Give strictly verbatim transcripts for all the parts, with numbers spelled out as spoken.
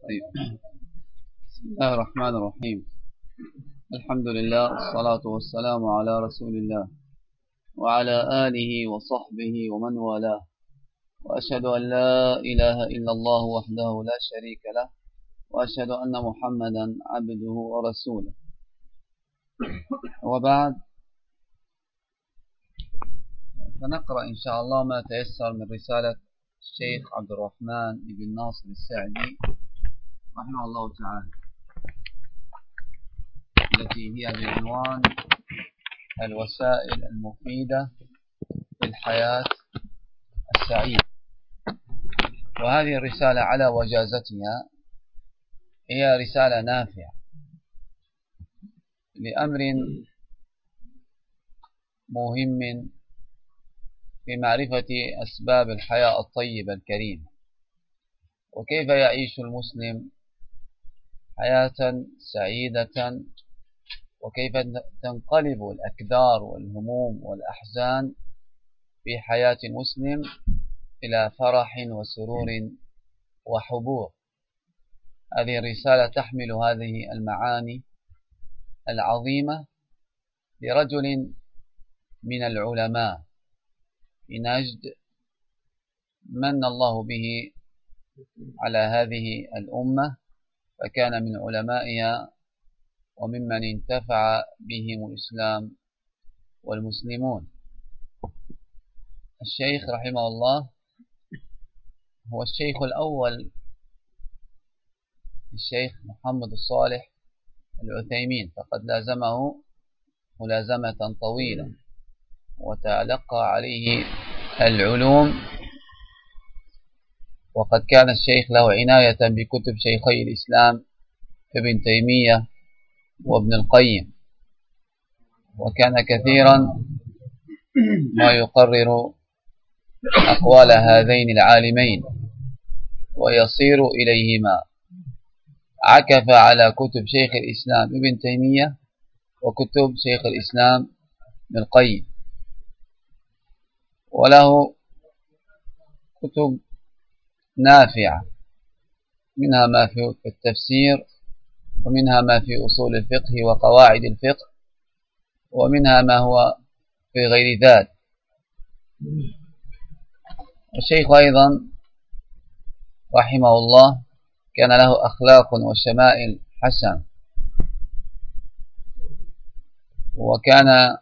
طيب. بسم الله الرحمن الرحيم. الحمد لله، الصلاة والسلام على رسول الله وعلى آله وصحبه ومن والاه، وأشهد أن لا إله إلا الله وحده لا شريك له، وأشهد أن محمدا عبده ورسوله. وبعد، فنقرأ إن شاء الله ما تيسر من رسالة الشيخ عبد الرحمن بن ناصر السعدي رحمه الله تعالى، التي هي بعنوان الوسائل المفيدة في الحياة السعيدة. وهذه الرسالة على وجازتها هي رسالة نافعة لأمر مهم في معرفة أسباب الحياة الطيبة الكريمة، وكيف يعيش المسلم حياة سعيدة، وكيف تنقلب الأكدار والهموم والأحزان في حياة المسلم إلى فرح وسرور وحبور. هذه الرسالة تحمل هذه المعاني العظيمة لرجل من العلماء في نجد من الله به على هذه الأمة، فكان من علمائها وممن انتفع بهم الإسلام والمسلمون. الشيخ رحمه الله هو الشيخ الأول، الشيخ محمد الصالح العثيمين، فقد لازمه ملازمة طويلة وتلقى عليه العلوم، وقد كان الشيخ له عناية بكتب شيخي الإسلام ابن تيمية وابن القيم، وكان كثيرا ما يقرر أقوال هذين العالمين ويصير إليهما. عكف على كتب شيخ الإسلام ابن تيمية وكتب شيخ الإسلام ابن القيم، وله كتب نافعة، منها ما في التفسير، ومنها ما في أصول الفقه وقواعد الفقه، ومنها ما هو في غير ذلك. الشيخ أيضا رحمه الله كان له أخلاق وشمائل حسنة، وكان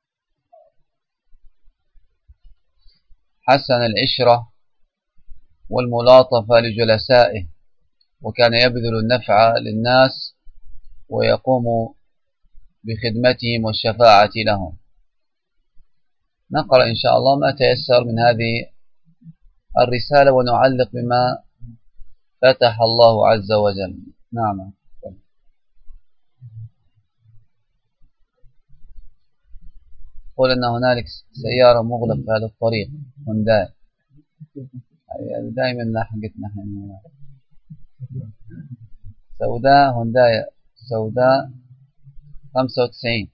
حسن العشرة والملاطفة لجلسائه، وكان يبذل النفع للناس ويقوم بخدمتهم والشفاعة لهم. نقرأ إن شاء الله ما تيسر من هذه الرسالة ونعلق بما فتح الله عز وجل. نعم. قول أن هنالك سيارة مغلق في هذا الطريق، هونداي، دائما لاحقتنا سوداء، هونداي سوداء خمسة وتسعين.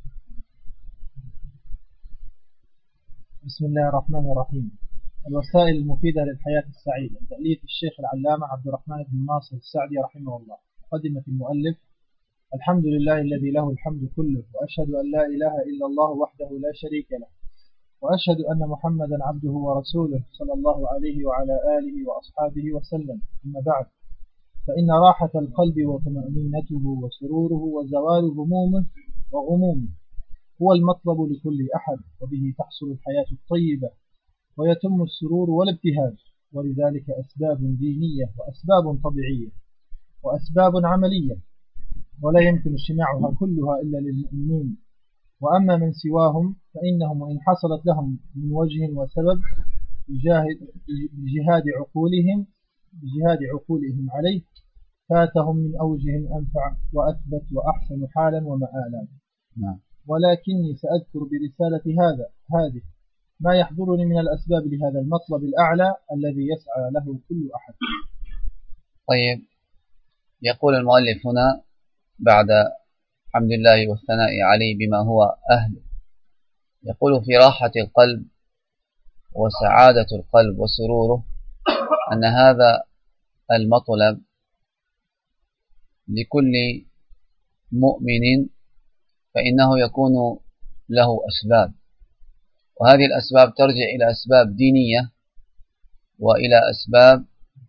بسم الله الرحمن الرحيم. الوسائل المفيدة للحياة السعيدة، تأليف الشيخ العلامة عبد الرحمن بن ناصر السعدي رحمه الله. مقدمة المؤلف: الحمد لله الذي له الحمد كله، وأشهد أن لا إله إلا الله وحده لا شريك له، وأشهد أن محمدا عبده ورسوله صلى الله عليه وعلى آله وأصحابه وسلم. أما بعد، فإن راحة القلب وطمأنينته وسروره وزوال همومه وغمومه هو المطلب لكل أحد، وبه تحصل الحياة الطيبة ويتم السرور والابتهاج. ولذلك أسباب دينية وأسباب طبيعية وأسباب عملية، ولا يمكن اجتماعها كلها إلا للمؤمنين. وأما من سواهم فإنهم وإن حصلت لهم من وجه وسبب بجهاد عقولهم بجهاد عقولهم عليه، فاتهم من أوجه أنفع وأثبت وأحسن حالا ومآلا. نعم. ولكني سأذكر برسالة هذا هذه ما يحضرني من الأسباب لهذا المطلب الأعلى الذي يسعى له كل أحد. طيب، يقول المؤلف هنا بعد الحمد لله والثناء عليه بما هو أهل، يقول: في راحة القلب وسعادة القلب وسروره، أن هذا المطلب لكل مؤمن فإنه يكون له أسباب، وهذه الأسباب ترجع إلى أسباب دينية وإلى أسباب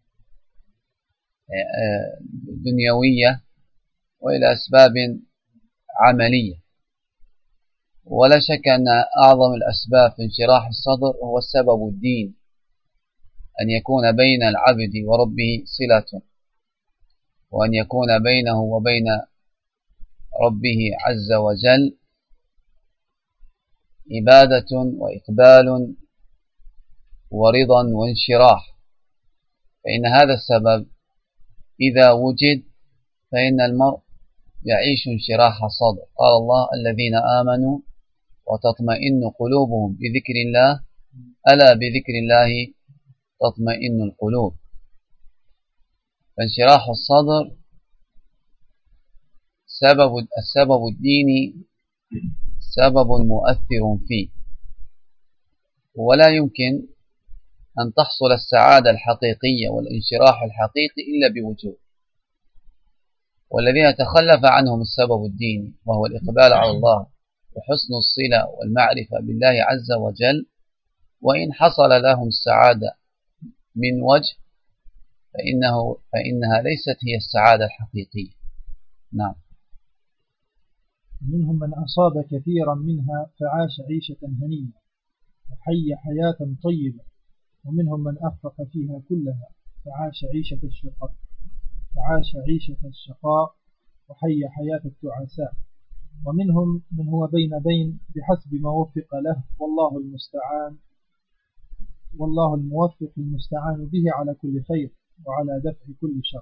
دنيوية وإلى أسباب عملية. ولا شك أن أعظم الأسباب في انشراح الصدر هو السبب الدين، أن يكون بين العبد وربه صلة، وأن يكون بينه وبين ربه عز وجل عبادة وإقبال ورضا وانشراح. فإن هذا السبب إذا وجد فإن المرء يعيش انشراح الصدر. قال الله: الذين آمنوا وتطمئن قلوبهم بذكر الله، ألا بذكر الله تطمئن القلوب. فانشراح الصدر سبب السبب الديني سبب مؤثر فيه، ولا يمكن أن تحصل السعادة الحقيقية والانشراح الحقيقي إلا بوجود. والذين تخلف عنهم السبب الديني وهو الإقبال على الله وحسن الصلة والمعرفة بالله عز وجل، وإن حصل لهم السعادة من وجه فإنه فإنها ليست هي السعادة الحقيقية. نعم. منهم من أصاب كثيرا منها فعاش عيشة هنية وحي حياة طيبة، ومنهم من أخفق فيها كلها فعاش عيشة الشقاء فعاش عيشة الشقاء وحي حياة التعساء، ومنهم من هو بين بين بحسب ما وفق له، والله المستعان والله الموفق المستعان به على كل خير وعلى دفع كل شر.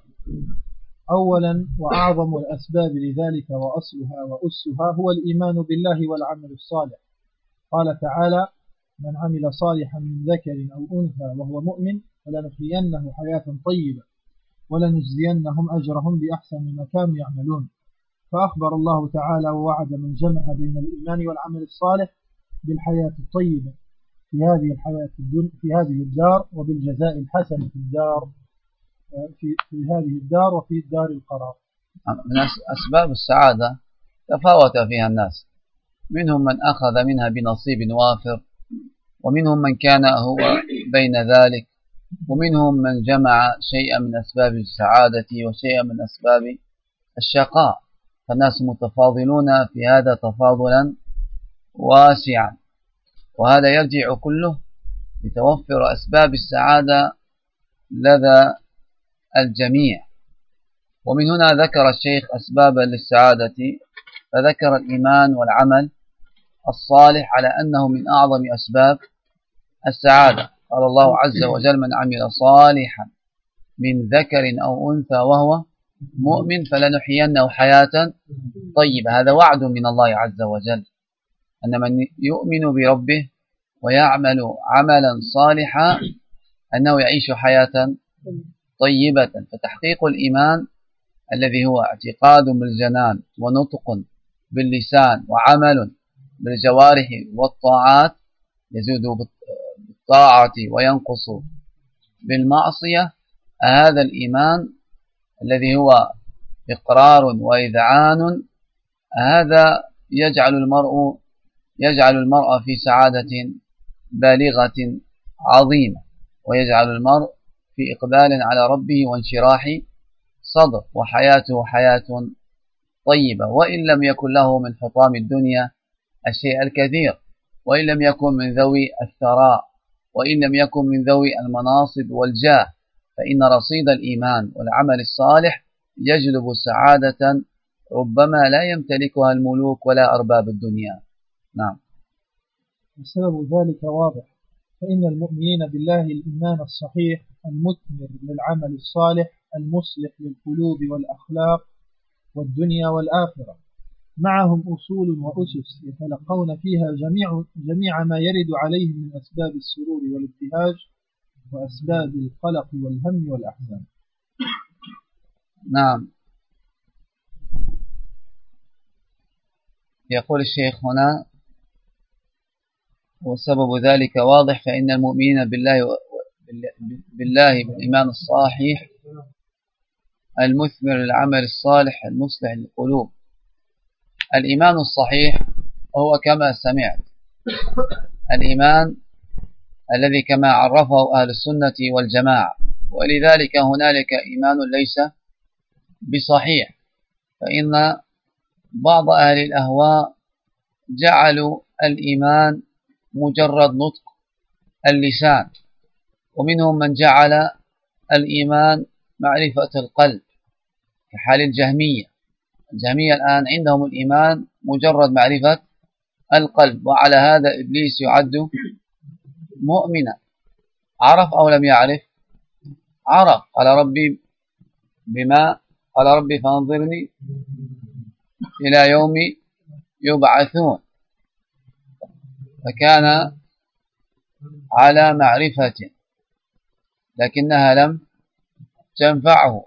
أولا وأعظم الأسباب لذلك وأصلها وأسها هو الإيمان بالله والعمل الصالح. قال تعالى: من عمل صالحا من ذكر أو أنثى وهو مؤمن فلنحيينه حياة طيبة ولنجزينهم أجرهم بأحسن ما كانوا يعملون. فأخبر الله تعالى ووعد من جمع بين الإيمان والعمل الصالح بالحياة الطيبة في هذه الحياة الدنيا في هذه الدار، وبالجزاء الحسن في الدار في, في هذه الدار وفي دار القرار. من أسباب السعادة تفاوت فيها الناس، منهم من أخذ منها بنصيب وافر، ومنهم من كان هو بين ذلك، ومنهم من جمع شيئا من أسباب السعادة وشيئا من أسباب الشقاء. فالناس متفاضلون في هذا تفاضلا واسعا، وهذا يرجع كله لتوفر أسباب السعادة لدى الجميع. ومن هنا ذكر الشيخ أسبابا للسعادة، فذكر الإيمان والعمل الصالح على أنه من أعظم أسباب السعادة. قال الله عز وجل: من عمل صالحا من ذكر أو أنثى وهو مؤمن فلنحيينه حياة طيبة. هذا وعد من الله عز وجل أن من يؤمن بربه ويعمل عملا صالحا أنه يعيش حياة طيبة. فتحقيق الإيمان الذي هو اعتقاد بالجنان ونطق باللسان وعمل بالجوارح والطاعات يزيد بالطاعة وينقص بالمعصية، هذا الإيمان الذي هو إقرار وإذعان، هذا يجعل المرء يجعل المرء في سعادة بالغة عظيمة، ويجعل المرء في إقبال على ربه وانشراح صدر، وحياته حياة طيبة، وإن لم يكن له من حطام الدنيا الشيء الكثير، وإن لم يكن من ذوي الثراء، وإن لم يكن من ذوي المناصب والجاه، فإن رصيد الإيمان والعمل الصالح يجلب سعادة ربما لا يمتلكها الملوك ولا أرباب الدنيا. نعم. وسبب ذلك واضح، فإن المؤمنين بالله الإيمان الصحيح المثمر للعمل الصالح المصلح للقلوب والأخلاق والدنيا والآخرة، معهم أصول وأسس يتلقون فيها جميع, جميع ما يرد عليهم من أسباب السرور والابتهاج وأسباب القلق والهم والأحزان. نعم. يقول الشيخ هنا: وسبب ذلك واضح، فإن المؤمنين بالله بالله بالإيمان الصحيح المثمر للعمل الصالح المصلح للقلوب. الإيمان الصحيح هو كما سمعت الإيمان الذي كما عرفه أهل السنة والجماعة، ولذلك هنالك إيمان ليس بصحيح، فإن بعض أهل الأهواء جعلوا الإيمان مجرد نطق اللسان، ومنهم من جعل الإيمان معرفة القلب كحال الجهمية. الجهمية الآن عندهم الإيمان مجرد معرفة القلب، وعلى هذا إبليس يعد مؤمنا. عرف أو لم يعرف؟ عرف. قال ربي بما قال ربي فانظرني إلى يوم يبعثون، فكان على معرفة لكنها لم تنفعه.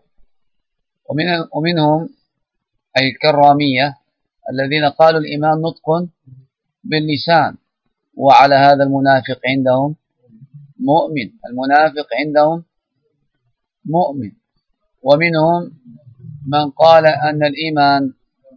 ومنهم أي الكرامية الذين قالوا الإيمان نطق باللسان، وعلى هذا المنافق عندهم مؤمن، المنافق عندهم مؤمن. ومنهم من قال أن الإيمان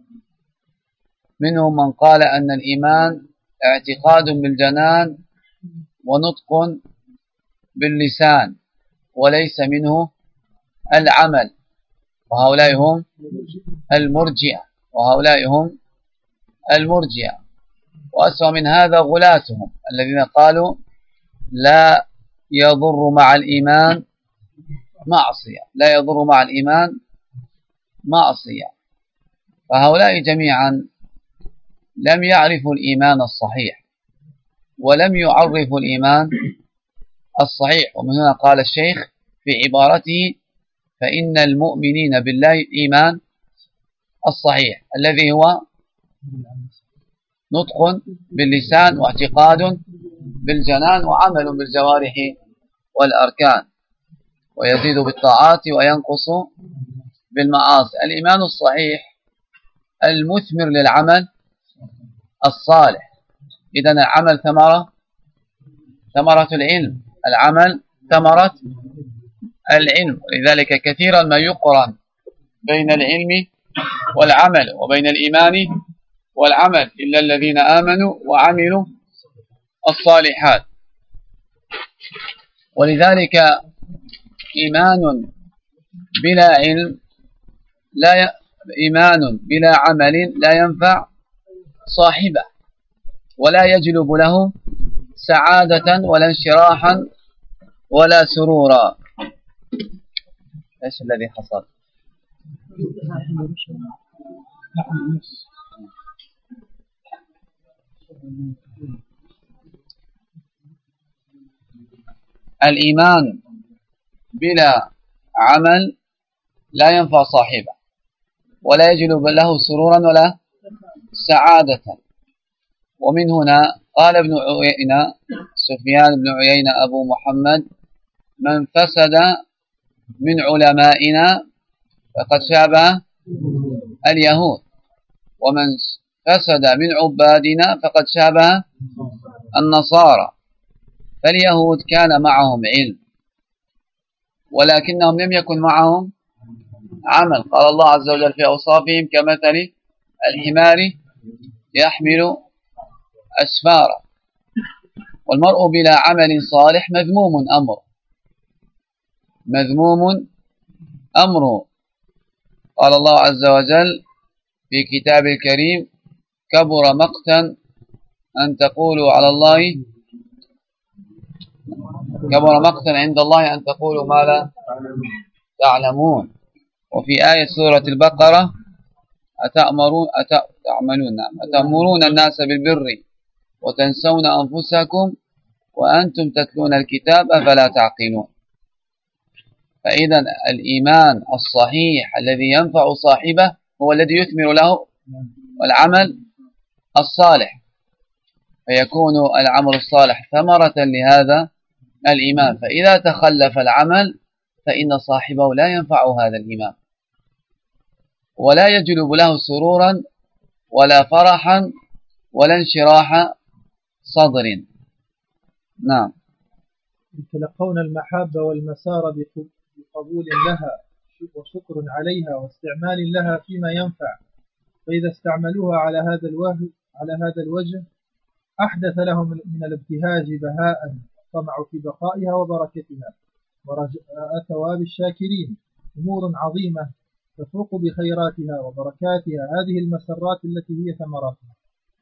منهم من قال أن الإيمان اعتقاد بالجنان ونطق باللسان وليس منه العمل، وهؤلاء هم المرجئة وهؤلاء هم المرجئة وأسوأ من هذا غلاتهم الذين قالوا لا يضر مع الإيمان معصية، لا يضر مع الإيمان معصية. فهؤلاء جميعا لم يعرفوا الإيمان الصحيح ولم يعرفوا الإيمان الصحيح. ومن هنا قال الشيخ في عبارته فإن المؤمنين بالله الإيمان الصحيح الذي هو نطق باللسان واعتقاد بالجنان وعمل بالجوارح والأركان، ويزيد بالطاعات وينقص بالمعاصي. الإيمان الصحيح المثمر للعمل الصالح. إذن العمل ثمرة ثمرة العلم، العمل ثمرة العلم. ولذلك كثيرا ما يقرن بين العلم والعمل وبين الإيمان والعمل إلا الذين آمنوا وعملوا الصالحات. ولذلك إيمان بلا علم لا ي... إيمان بلا عمل لا ينفع صاحبه ولا يجلب له سعادة ولا انشراحا ولا سرورا. ايش الذي حصل؟ الإيمان بلا عمل لا ينفع صاحبه ولا يجلب له سرورا ولا سعادة. ومن هنا قال ابن عيينة سفيان بن عيينة أبو محمد من فسد من علمائنا فقد شابه اليهود، ومن فسد من عبادنا فقد شابه النصارى. فاليهود كان معهم علم ولكنهم لم يكن معهم عمل. قال الله عز وجل في أوصافهم كمثل الحمار يحمل أسفارا. والمرء بلا عمل صالح مذموم أمره مذموم أمره. قال الله عز وجل في كتاب الكريم كبر مقتا أن تقولوا على الله كبر مقتا عند الله أن تقولوا ما لا تعلمون. وفي آية سورة البقرة أتأمرون أتعملون أتأمرون الناس بالبر وتنسون أنفسكم وأنتم تتلون الكتاب أفلا تعقلون. فإذا الإيمان الصحيح الذي ينفع صاحبه هو الذي يثمر له العمل الصالح، فيكون العمل الصالح ثمرة لهذا الإيمان. فإذا تخلف العمل فإن صاحبه لا ينفع هذا الإيمان ولا يجلب له سرورا ولا فرحا ولا انشراح صدر. نعم. يتلقون المحبة والمسار بقبول لها وشكر عليها واستعمال لها فيما ينفع، فإذا استعملوها على هذا الوجه على هذا الوجه أحدث لهم من الابتهاج بهاء الطمع في بقائها وبركتها ورجاء ثواب الشاكرين أمور عظيمة تفوق بخيراتها وبركاتها هذه المسرات التي هي ثمراتها.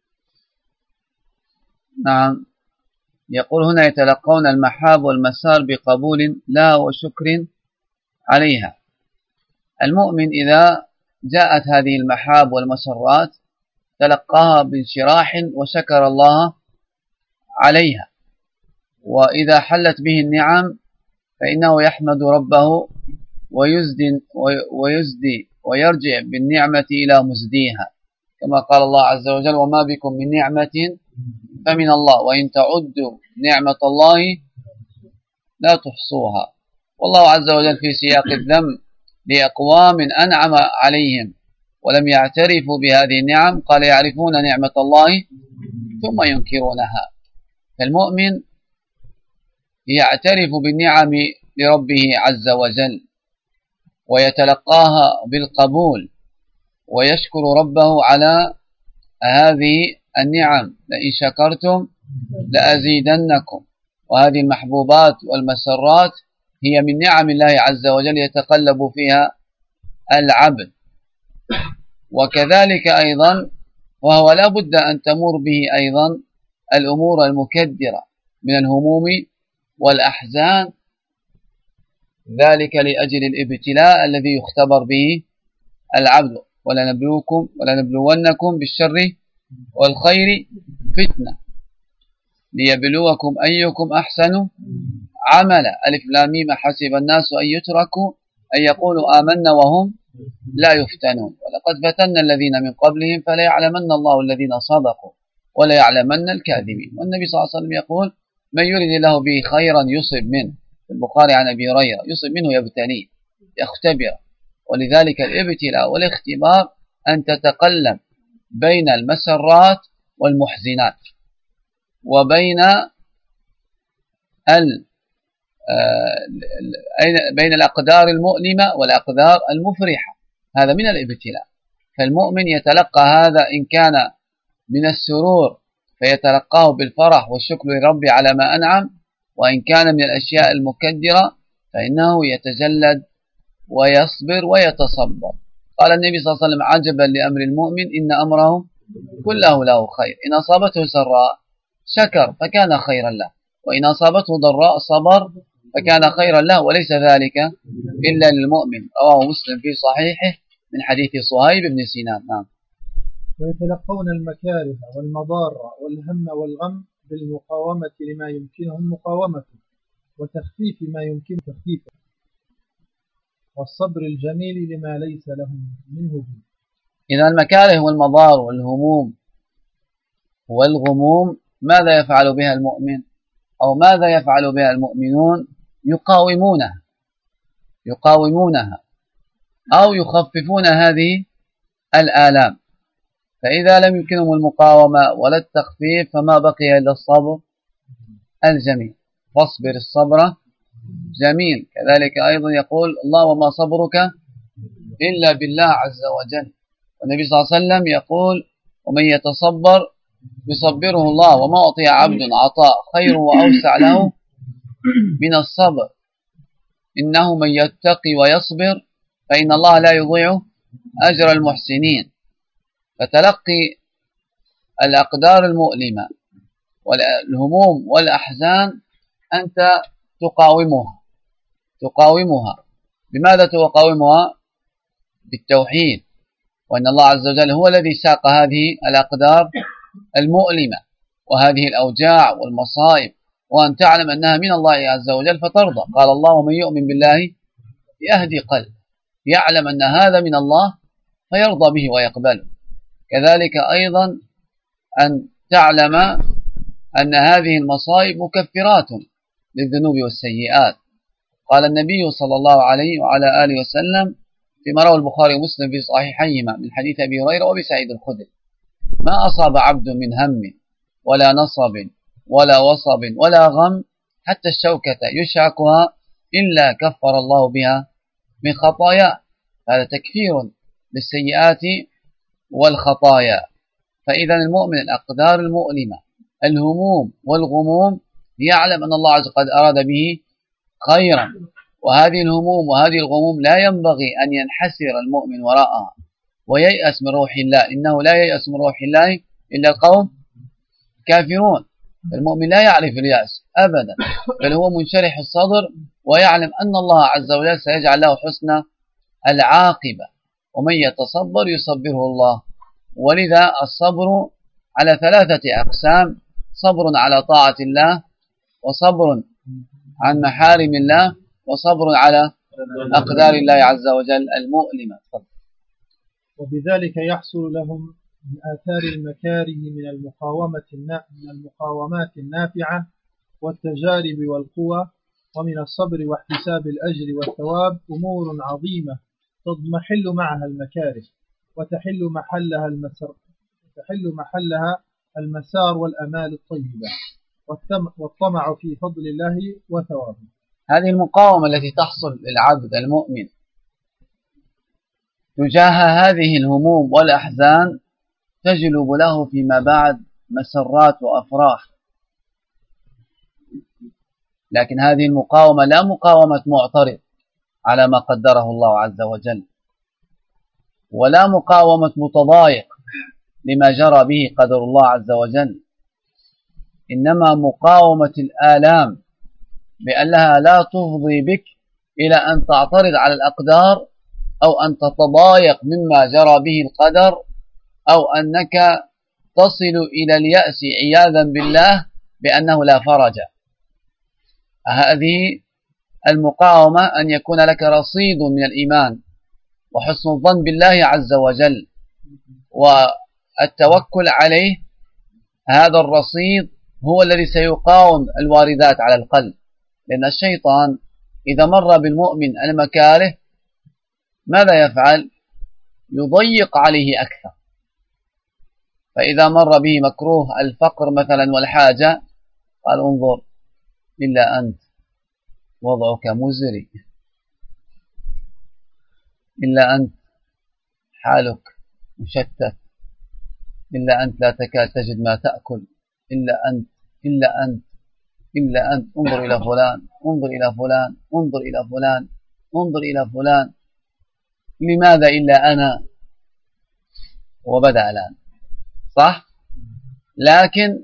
نعم، يقول هنا يتلقون المحاب والمسار بقبول لا وشكر عليها. المؤمن إذا جاءت هذه المحاب والمسرات تلقاها بانشراح وشكر الله عليها، وإذا حلت به النعم فإنه يحمد ربه ويزدي, ويزدي ويرجع بالنعمة إلى مزديها، كما قال الله عز وجل: وما بكم من نعمة فمن الله وإن تعدوا نعمة الله لا تحصوها. والله عز وجل في سياق الذم لأقوام أنعم عليهم ولم يعترفوا بهذه النعم قال: يعرفون نعمة الله ثم ينكرونها. فالمؤمن يعترف بالنعم لربه عز وجل ويتلقاها بالقبول ويشكر ربه على هذه النعم: لئن شكرتم لأزيدنكم. وهذه المحبوبات والمسرات هي من نعم الله عز وجل يتقلب فيها العبد. وكذلك أيضا وهو لا بد أن تمر به أيضا الأمور المكدرة من الهموم والأحزان، ذلك لأجل الابتلاء الذي يختبر به العبد: ولنبلوكم ولنبلونكم بالشر والخير فتنة ليبلوكم أيكم أحسن عملا. ألف لام ميم حسب الناس أن يتركوا أن يقولوا آمنا وهم لا يفتنون ولقد فتنا الذين من قبلهم فلا يعلمن الله الذين صدقوا ولا يعلمن الكاذبين. والنبي صلى الله عليه وسلم يقول: من يريد الله به خيرا يصب منه، في البخاري عن أبي هريرة: يصب منه يبتليه يختبر. ولذلك الابتلاء والاختبار أن تتقلب بين المسرات والمحزنات وبين ال بين الأقدار المؤلمة والأقدار المفرحة. هذا من الابتلاء. فالمؤمن يتلقى هذا إن كان من السرور فيتلقاه بالفرح والشكر لرب على ما أنعم، وإن كان من الأشياء المكدرة فإنه يتجلد ويصبر ويتصبر. قال النبي صلى الله عليه وسلم: عجبا لأمر المؤمن إن أمره كله له خير، إن أصابته سراء شكر فكان خيرا له، وإن أصابته ضراء صبر فكان خيرا له، وليس ذلك إلا للمؤمن. رواه مسلم في صحيحه من حديث صهيب بن سنان. نعم. ويتلقون المكاره والمضار والهم والغم بالمقاومة لما يمكنهم مقاومته وتخفيف ما يمكن تخفيفه والصبر الجميل لما ليس لهم منه به. إذا المكاره والمضار والهموم والغموم ماذا يفعل بها المؤمن أو ماذا يفعل بها المؤمنون؟ يقاومونها يقاومونها أو يخففون هذه الآلام. فإذا لم يمكنهم المقاومة ولا التخفيف فما بقي إلا الصبر الجميل. فاصبر الصبر جميل. كذلك أيضا يقول الله: وما صبرك إلا بالله عز وجل. والنبي صلى الله عليه وسلم يقول: ومن يتصبر يصبره الله، وما أعطي عبد عطاء خير وأوسع له من الصبر، إنه من يتقي ويصبر فإن الله لا يضيع أجر المحسنين. فتلقي الأقدار المؤلمة والهموم والأحزان أنت تقاومها تقاومها بماذا تقاومها؟ بالتوحيد، وأن الله عز وجل هو الذي ساق هذه الأقدار المؤلمة وهذه الأوجاع والمصائب، وأن تعلم أنها من الله عز وجل فترضى. قال الله: ومن يؤمن بالله يهدي قلب، يعلم أن هذا من الله فيرضى به ويقبله. كذلك أيضا أن تعلم أن هذه المصائب مكفرات للذنوب والسيئات. قال النبي صلى الله عليه وعلى آله وسلم فيما رواه البخاري ومسلم في صحيحيهما من حديث أبي هريرة وأبي سعيد الخدري: ما أصاب عبد من هم ولا نصب ولا وصب ولا غم حتى الشوكة يشعكها إلا كفر الله بها من خطايا، هذا تكفير للسيئات والخطايا. فإذا المؤمن الأقدار المؤلمة، الهموم والغموم، يعلم أن الله عز وجل قد أراد به خيرا، وهذه الهموم وهذه الغموم لا ينبغي أن ينحسر المؤمن وراءها وييأس من روح الله، إنه لا ييأس من روح الله إلا القوم الكافرون. المؤمن لا يعرف اليأس أبدا، بل هو منشرح الصدر ويعلم أن الله عز وجل سيجعل له حسن العاقبة، ومن يتصبر يصبره الله. ولذا الصبر على ثلاثة أقسام: صبر على طاعة الله، وصبر عن محارم الله، وصبر على أقدار الله عز وجل المؤلمة. وبذلك يحصل لهم من آثار المكاره من المقاومة من المقاومات النافعة والتجارب والقوى، ومن الصبر واحتساب الأجر والثواب أمور عظيمة تضمحل معها المكاره، وتحل محلها المسار تحل محلها المسار والأمال الطيبة والطمع في فضل الله وثوابه. هذه المقاومة التي تحصل للعبد المؤمن تجاه هذه الهموم والأحزان تجلب له فيما بعد مسرات وأفراح. لكن هذه المقاومة لا مقاومة معترض على ما قدره الله عز وجل، ولا مقاومة متضايق لما جرى به قدر الله عز وجل، إنما مقاومة الآلام بأنها لا تفضي بك إلى أن تعترض على الأقدار، أو أن تتضايق مما جرى به القدر، أو أنك تصل إلى اليأس عياذا بالله بأنه لا فرج. هذه المقاومة أن يكون لك رصيد من الإيمان وحسن الظن بالله عز وجل والتوكل عليه. هذا الرصيد هو الذي سيقاوم الواردات على القلب، لأن الشيطان إذا مر بالمؤمن المكاره ماذا يفعل؟ يضيق عليه أكثر. فإذا مر به مكروه الفقر مثلا والحاجة قال انظر إلا أنت وضعك مزري، إلا أنت حالك مشتت، إلا أنت لا تكاد تجد ما تأكل، إلا أنت إلا أنت إلا أنت انظر إلى فلان، انظر إلى فلان، انظر إلى فلان، انظر إلى فلان، لماذا إلا أنا؟ وبدأ الآن صح؟ لكن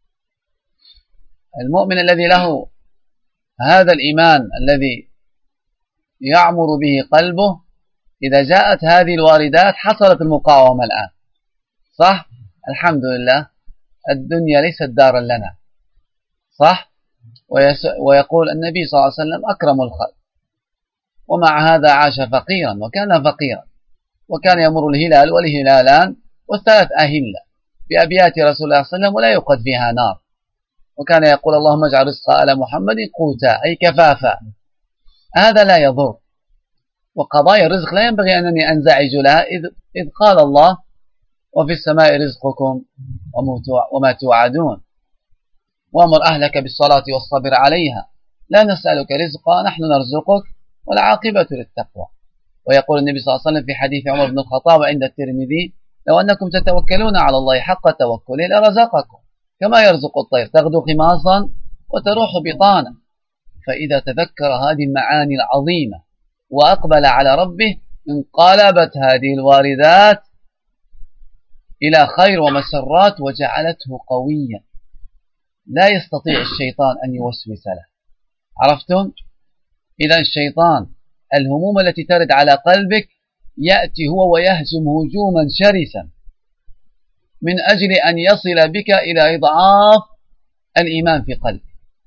المؤمن الذي له هذا الإيمان الذي يعمر به قلبه، إذا جاءت هذه الواردات حصلت المقاومة الآن صح؟ الحمد لله الدنيا ليست دارا لنا صح؟ ويقول النبي صلى الله عليه وسلم أكرم الخلق، ومع هذا عاش فقيرا وكان فقيرا، وكان يمر الهلال والهلالان والثلاث أهلة بأبيات رسول الله صلى الله عليه وسلم ولا يوقد فيها نار، وكان يقول اللهم اجعل رزق آل محمد قوتا أي كفافا. هذا لا يضر، وقضايا الرزق لا ينبغي أنني أنزعج لها، إذ, إذ قال الله وفي السماء رزقكم وما توعدون، وأمر أهلك بالصلاة والصبر عليها، لا نسألك رزقا نحن نرزقك والعاقبة للتقوى. ويقول النبي صلى الله عليه وسلم في حديث عمر بن الخطاب عند الترمذي لو أنكم تتوكلون على الله حق توكله لرزقكم كما يرزق الطير تغدو خماصا وتروح بطانا. فإذا تذكر هذه المعاني العظيمة وأقبل على ربه انقلبت هذه الواردات إلى خير ومسرات وجعلته قويا لا يستطيع الشيطان أن يوسوس له. عرفتم؟ إذا الشيطان الهموم التي ترد على قلبك يأتي هو ويهجم هجوما شرسا من أجل أن يصل بك إلى إضعاف الإيمان في قلبك،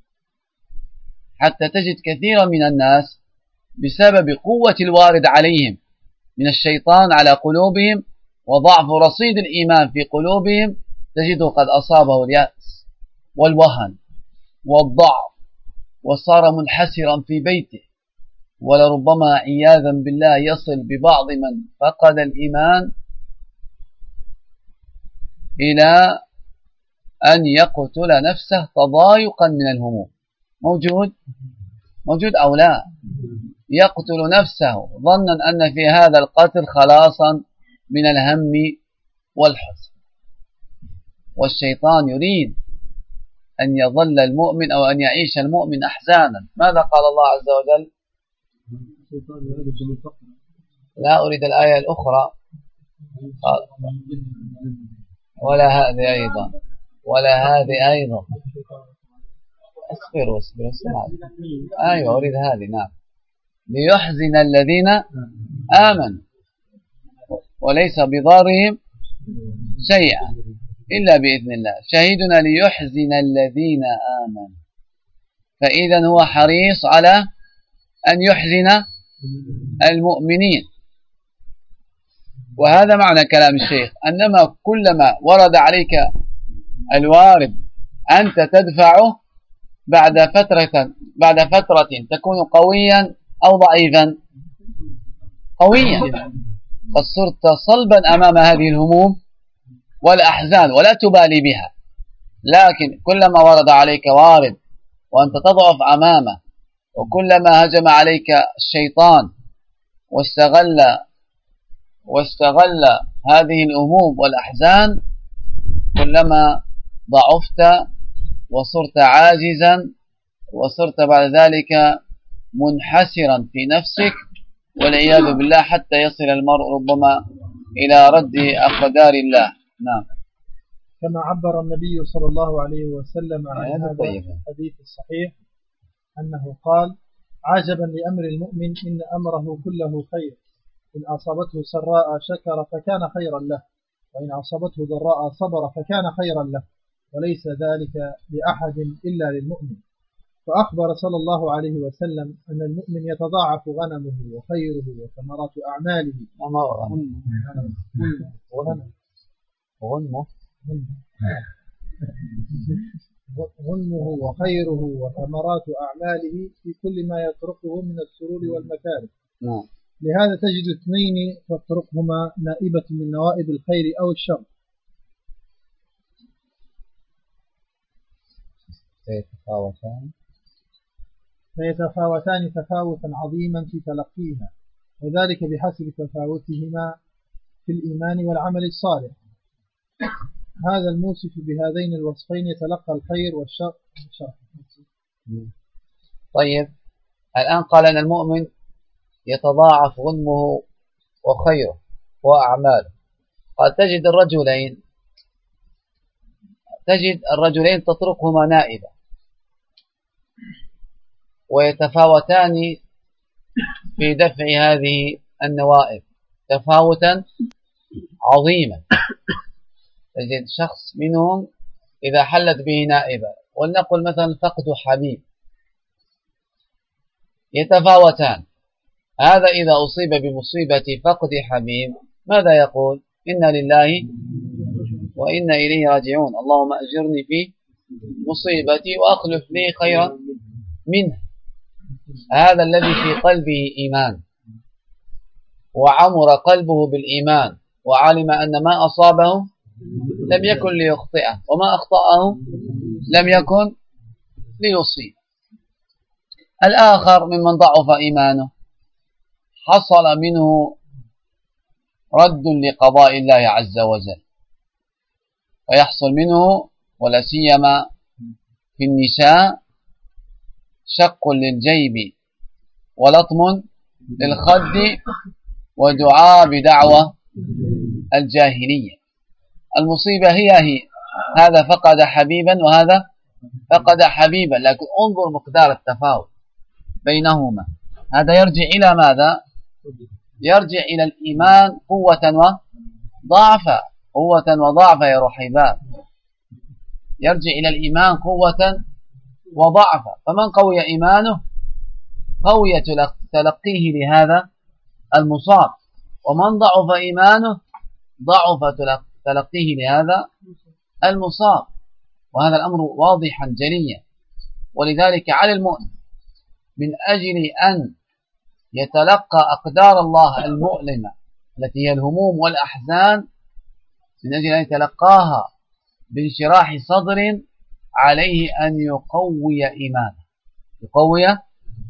حتى تجد كثيرا من الناس بسبب قوة الوارد عليهم من الشيطان على قلوبهم وضعف رصيد الإيمان في قلوبهم تجده قد أصابه اليأس والوهن والضعف وصار منحسرا في بيته، ولربما عياذا بالله يصل ببعض من فقد الإيمان إلى أن يقتل نفسه تضايقا من الهموم. موجود موجود أو لا؟ يقتل نفسه ظنا أن في هذا القتل خلاصا من الهم والحزن. والشيطان يريد أن يظل المؤمن أو أن يعيش المؤمن أحزانا. ماذا قال الله عز وجل؟ لا أريد الآية الأخرى. ولا هذه أيضا، ولا هذه أيضا. اصبروا اصبروا اسمعوا. أيوة أريد هذه. نعم. ليحزن الذين آمنوا وليس بضارهم شيئا إلا بإذن الله. شهيدنا ليحزن الذين آمنوا. فإذا هو حريص على أن يحزن المؤمنين. وهذا معنى كلام الشيخ، أنما كلما ورد عليك الوارد أنت تدفعه بعد فترة بعد فترة تكون قويا أو ضعيفا. قويا، قد صرت صلبا أمام هذه الهموم والأحزان ولا تبالي بها. لكن كلما ورد عليك وارد وأنت تضعف أمامه، وكلما هجم عليك الشيطان واستغل واستغل هذه الهموم والأحزان، كلما ضعفت وصرت عاجزا وصرت بعد ذلك منحسرا في نفسك والعياذ بالله، حتى يصل المرء ربما إلى رد أقدار الله. نعم. كما عبر النبي صلى الله عليه وسلم عن هذا الحديث الصحيح أنه قال: عجبا لأمر المؤمن إن أمره كله خير، إن أصابته سراء شكر فكان خيرا له، وإن أصابته ضراء صبر فكان خيرا له، وليس ذلك لأحد إلا للمؤمن. فأخبر صلى الله عليه وسلم أن المؤمن يتضاعف غنمه وخيره وثمرات أعماله. غنمه غنمه وخيره وثمرات أعماله في كل ما يتركه من السرور والمكارم. لهذا تجد اثنين تتركهما نائبة من نوائب الخير أو الشر. فيتفاوتان فيتفاوتان تفاوتا عظيما في تلقيها، وذلك بحسب تفاوتهما في الإيمان والعمل الصالح. هذا الموصف بهذين الوصفين يتلقى الخير والشر. طيب، الآن قال أن المؤمن يتضاعف غنمه وخيره وأعماله. قد تجد الرجلين تجد الرجلين تتركهما نائبة ويتفاوتان في دفع هذه النوائب تفاوتا عظيما. تجد شخص منهم إذا حلت به نائبة، ولنقل مثلا فقد حبيب، يتفاوتان. هذا إذا أصيب بمصيبة فقد حبيب ماذا يقول؟ إنا لله وإنا إليه راجعون، اللهم أجرني في مصيبتي وأخلف لي خيرا منه. هذا الذي في قلبه إيمان وعمر قلبه بالإيمان وعلم أن ما أصابه لم يكن ليخطئه وما أخطأه لم يكن ليصيب. الآخر ممن ضعف إيمانه حصل منه رد لقضاء الله عز وجل، ويحصل منه ولا سيما في النساء شق للجيب ولطم للخد ودعاء بدعوة الجاهلية. المصيبة هي هي، هذا فقد حبيبا وهذا فقد حبيبا، لكن انظر مقدار التفاوت بينهما. هذا يرجع إلى ماذا؟ يرجع إلى الإيمان قوة وضعفا، قوة وضعفا يا رحيبان، يرجع إلى الإيمان قوة وضعفا. فمن قوي إيمانه قوي تلقيه لهذا المصاب، ومن ضعف إيمانه ضعف تلقيه لهذا المصاب. وهذا الأمر واضحا جليا. ولذلك على المؤمن من أجل أن يتلقى أقدار الله المؤلمة التي هي الهموم والأحزان، من أجل أن يتلقاها بانشراح صدر، عليه أن يقوي إيمانه يقوي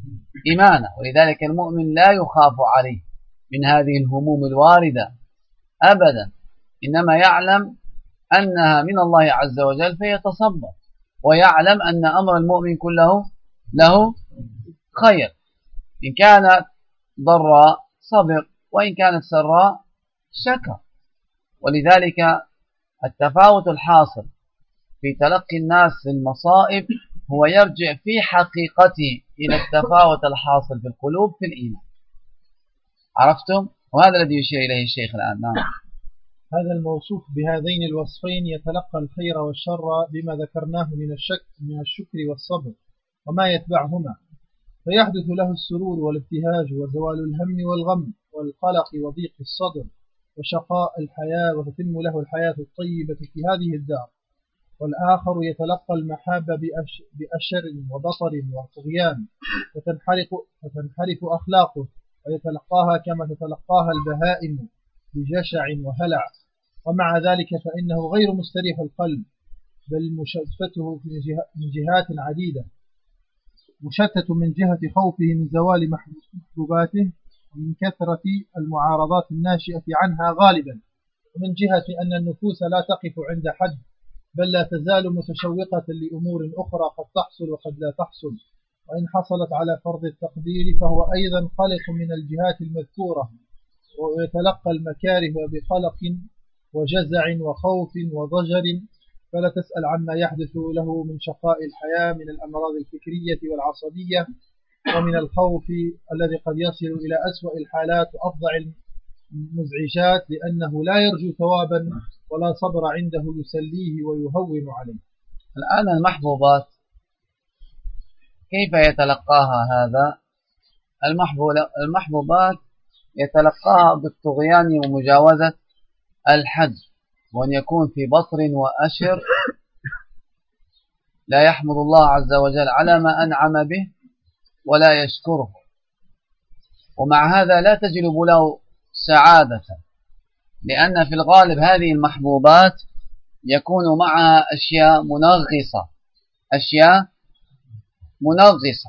إيمانه. ولذلك المؤمن لا يخاف عليه من هذه الهموم الواردة أبدا، إنما يعلم أنها من الله عز وجل فيتصبر، ويعلم أن أمر المؤمن كله له خير، إن كانت ضراء صبر وإن كانت سراء شكر. ولذلك التفاوت الحاصل في تلقي الناس للمصائب هو يرجع في حقيقته إلى التفاوت الحاصل في القلوب في الإيمان. عرفتم؟ وهذا الذي يشير إليه الشيخ الآن. نعم. هذا الموصوف بهذين الوصفين يتلقى الخير والشر بما ذكرناه من الشك من الشكر والصبر وما يتبعهما، فيحدث له السرور والابتهاج وزوال الهم والغم والقلق وضيق الصدر وشقاء الحياة، وتتم له الحياة الطيبة في هذه الدار. والآخر يتلقى المحاب بأشر وبطر وطغيان، فتنحرف, فتنحرف أخلاقه ويتلقاها كما تتلقاها البهائم بجشع وهلع، ومع ذلك فإنه غير مستريح القلب، بل مشتته من جهات عديدة، مشتت من جهة خوفه من زوال محبوباته ومن كثرة المعارضات الناشئة عنها غالبا، ومن جهة أن النفوس لا تقف عند حد، بل لا تزال متشوقة لأمور أخرى قد تحصل وقد لا تحصل، وإن حصلت على فرض التقدير فهو أيضا قلق من الجهات المذكورة، ويتلقى المكاره بقلق وجزع وخوف وضجر، فلا تسأل عما يحدث له من شقاء الحياة من الأمراض الفكرية والعصبية، ومن الخوف الذي قد يصل إلى أسوأ الحالات وأفظع المزعجات، لأنه لا يرجو ثوابا ولا صبر عنده يسليه ويهون عليه. الآن المحبوبات كيف يتلقاها هذا؟ المحبوبات يتلقاها بالطغيان ومجاوزة الحد، وأن يكون في بطر وأشر لا يحمد الله عز وجل على ما أنعم به ولا يشكره، ومع هذا لا تجلب له سعادة، لأن في الغالب هذه المحبوبات يكون معها أشياء منغصة أشياء منغصة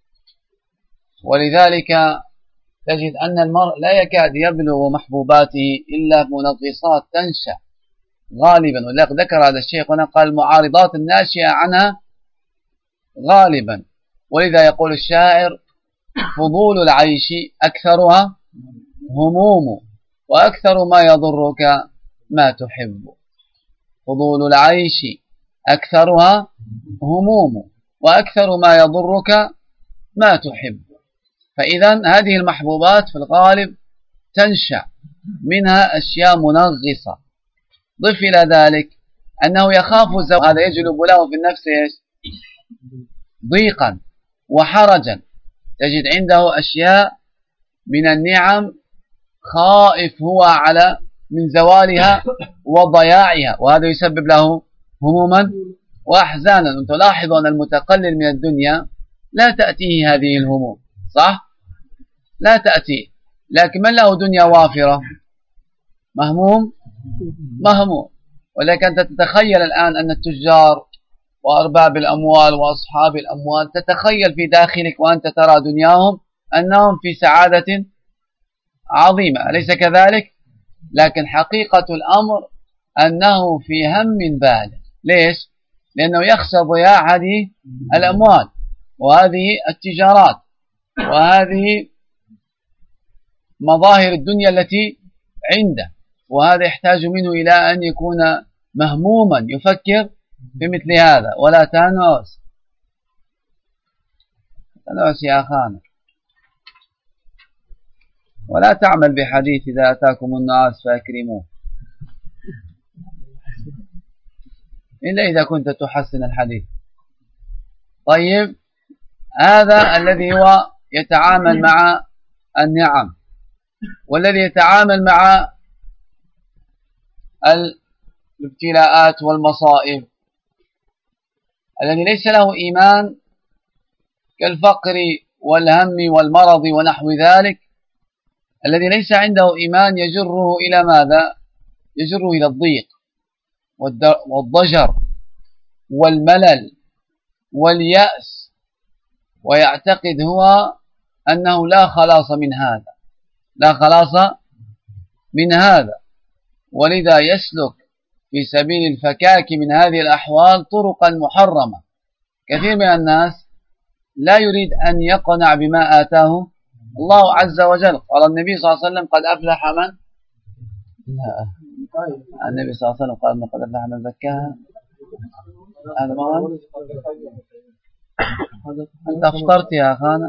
ولذلك تجد أن المرء لا يكاد يبلغ محبوباته إلا منغصات تنشأ غالبا. ولذلك ذكر هذا الشيخ هنا قال المعارضات الناشئة عنها غالبا. ولذا يقول الشاعر فضول العيش أكثرها هموم، وأكثر ما يضرك ما تحب. فضول العيش أكثرها هموم، وأكثر ما يضرك ما تحب. فإذا هذه المحبوبات في الغالب تنشأ منها أشياء منغصة. ضف إلى ذلك أنه يخاف الزواج، هذا يجلب له في النفس ضيقا وحرجا، تجد عنده أشياء من النعم خائف هو على من زوالها وضياعها، وهذا يسبب له هموما وأحزانا. أنت لاحظ أن المتقلل من الدنيا لا تأتيه هذه الهموم، صح؟ لا تأتي. لكن من له دنيا وافرة مهموم مهموم. ولكن أنت تتخيل الآن أن التجار وأرباب الأموال وأصحاب الأموال تتخيل في داخلك وأنت ترى دنياهم أنهم في سعادة عظيمة، أليس كذلك؟ لكن حقيقة الأمر أنه في هم بالغ. ليش؟ لأنه يخشى ضياع هذه الأموال وهذه التجارات وهذه مظاهر الدنيا التي عنده، وهذا يحتاج منه إلى أن يكون مهموما يفكر بمثل هذا. ولا تنعس تنعس يا أخانا، ولا تعمل بحديث إذا أتاكم النعاس فأكرموه، إلا إذا كنت تحسن الحديث. طيب، هذا الذي هو يتعامل مع النعم، والذي يتعامل مع الابتلاءات والمصائب الذي ليس له إيمان كالفقر والهم والمرض ونحو ذلك، الذي ليس عنده إيمان يجره إلى ماذا؟ يجره إلى الضيق والضجر والملل واليأس، ويعتقد هو أنه لا خلاص من هذا، لا خلاص من هذا، ولذا يسلك في سبيل الفكاك من هذه الأحوال طرقا محرمة. كثير من الناس لا يريد أن يقنع بما آتاه الله عز وجل. قال النبي صلى الله عليه وسلم: قد أفلح من لا النبي صلى الله عليه وسلم قال: قد أفلح من زكاها. هذا ما هو أنت أفطرت يا أخانا.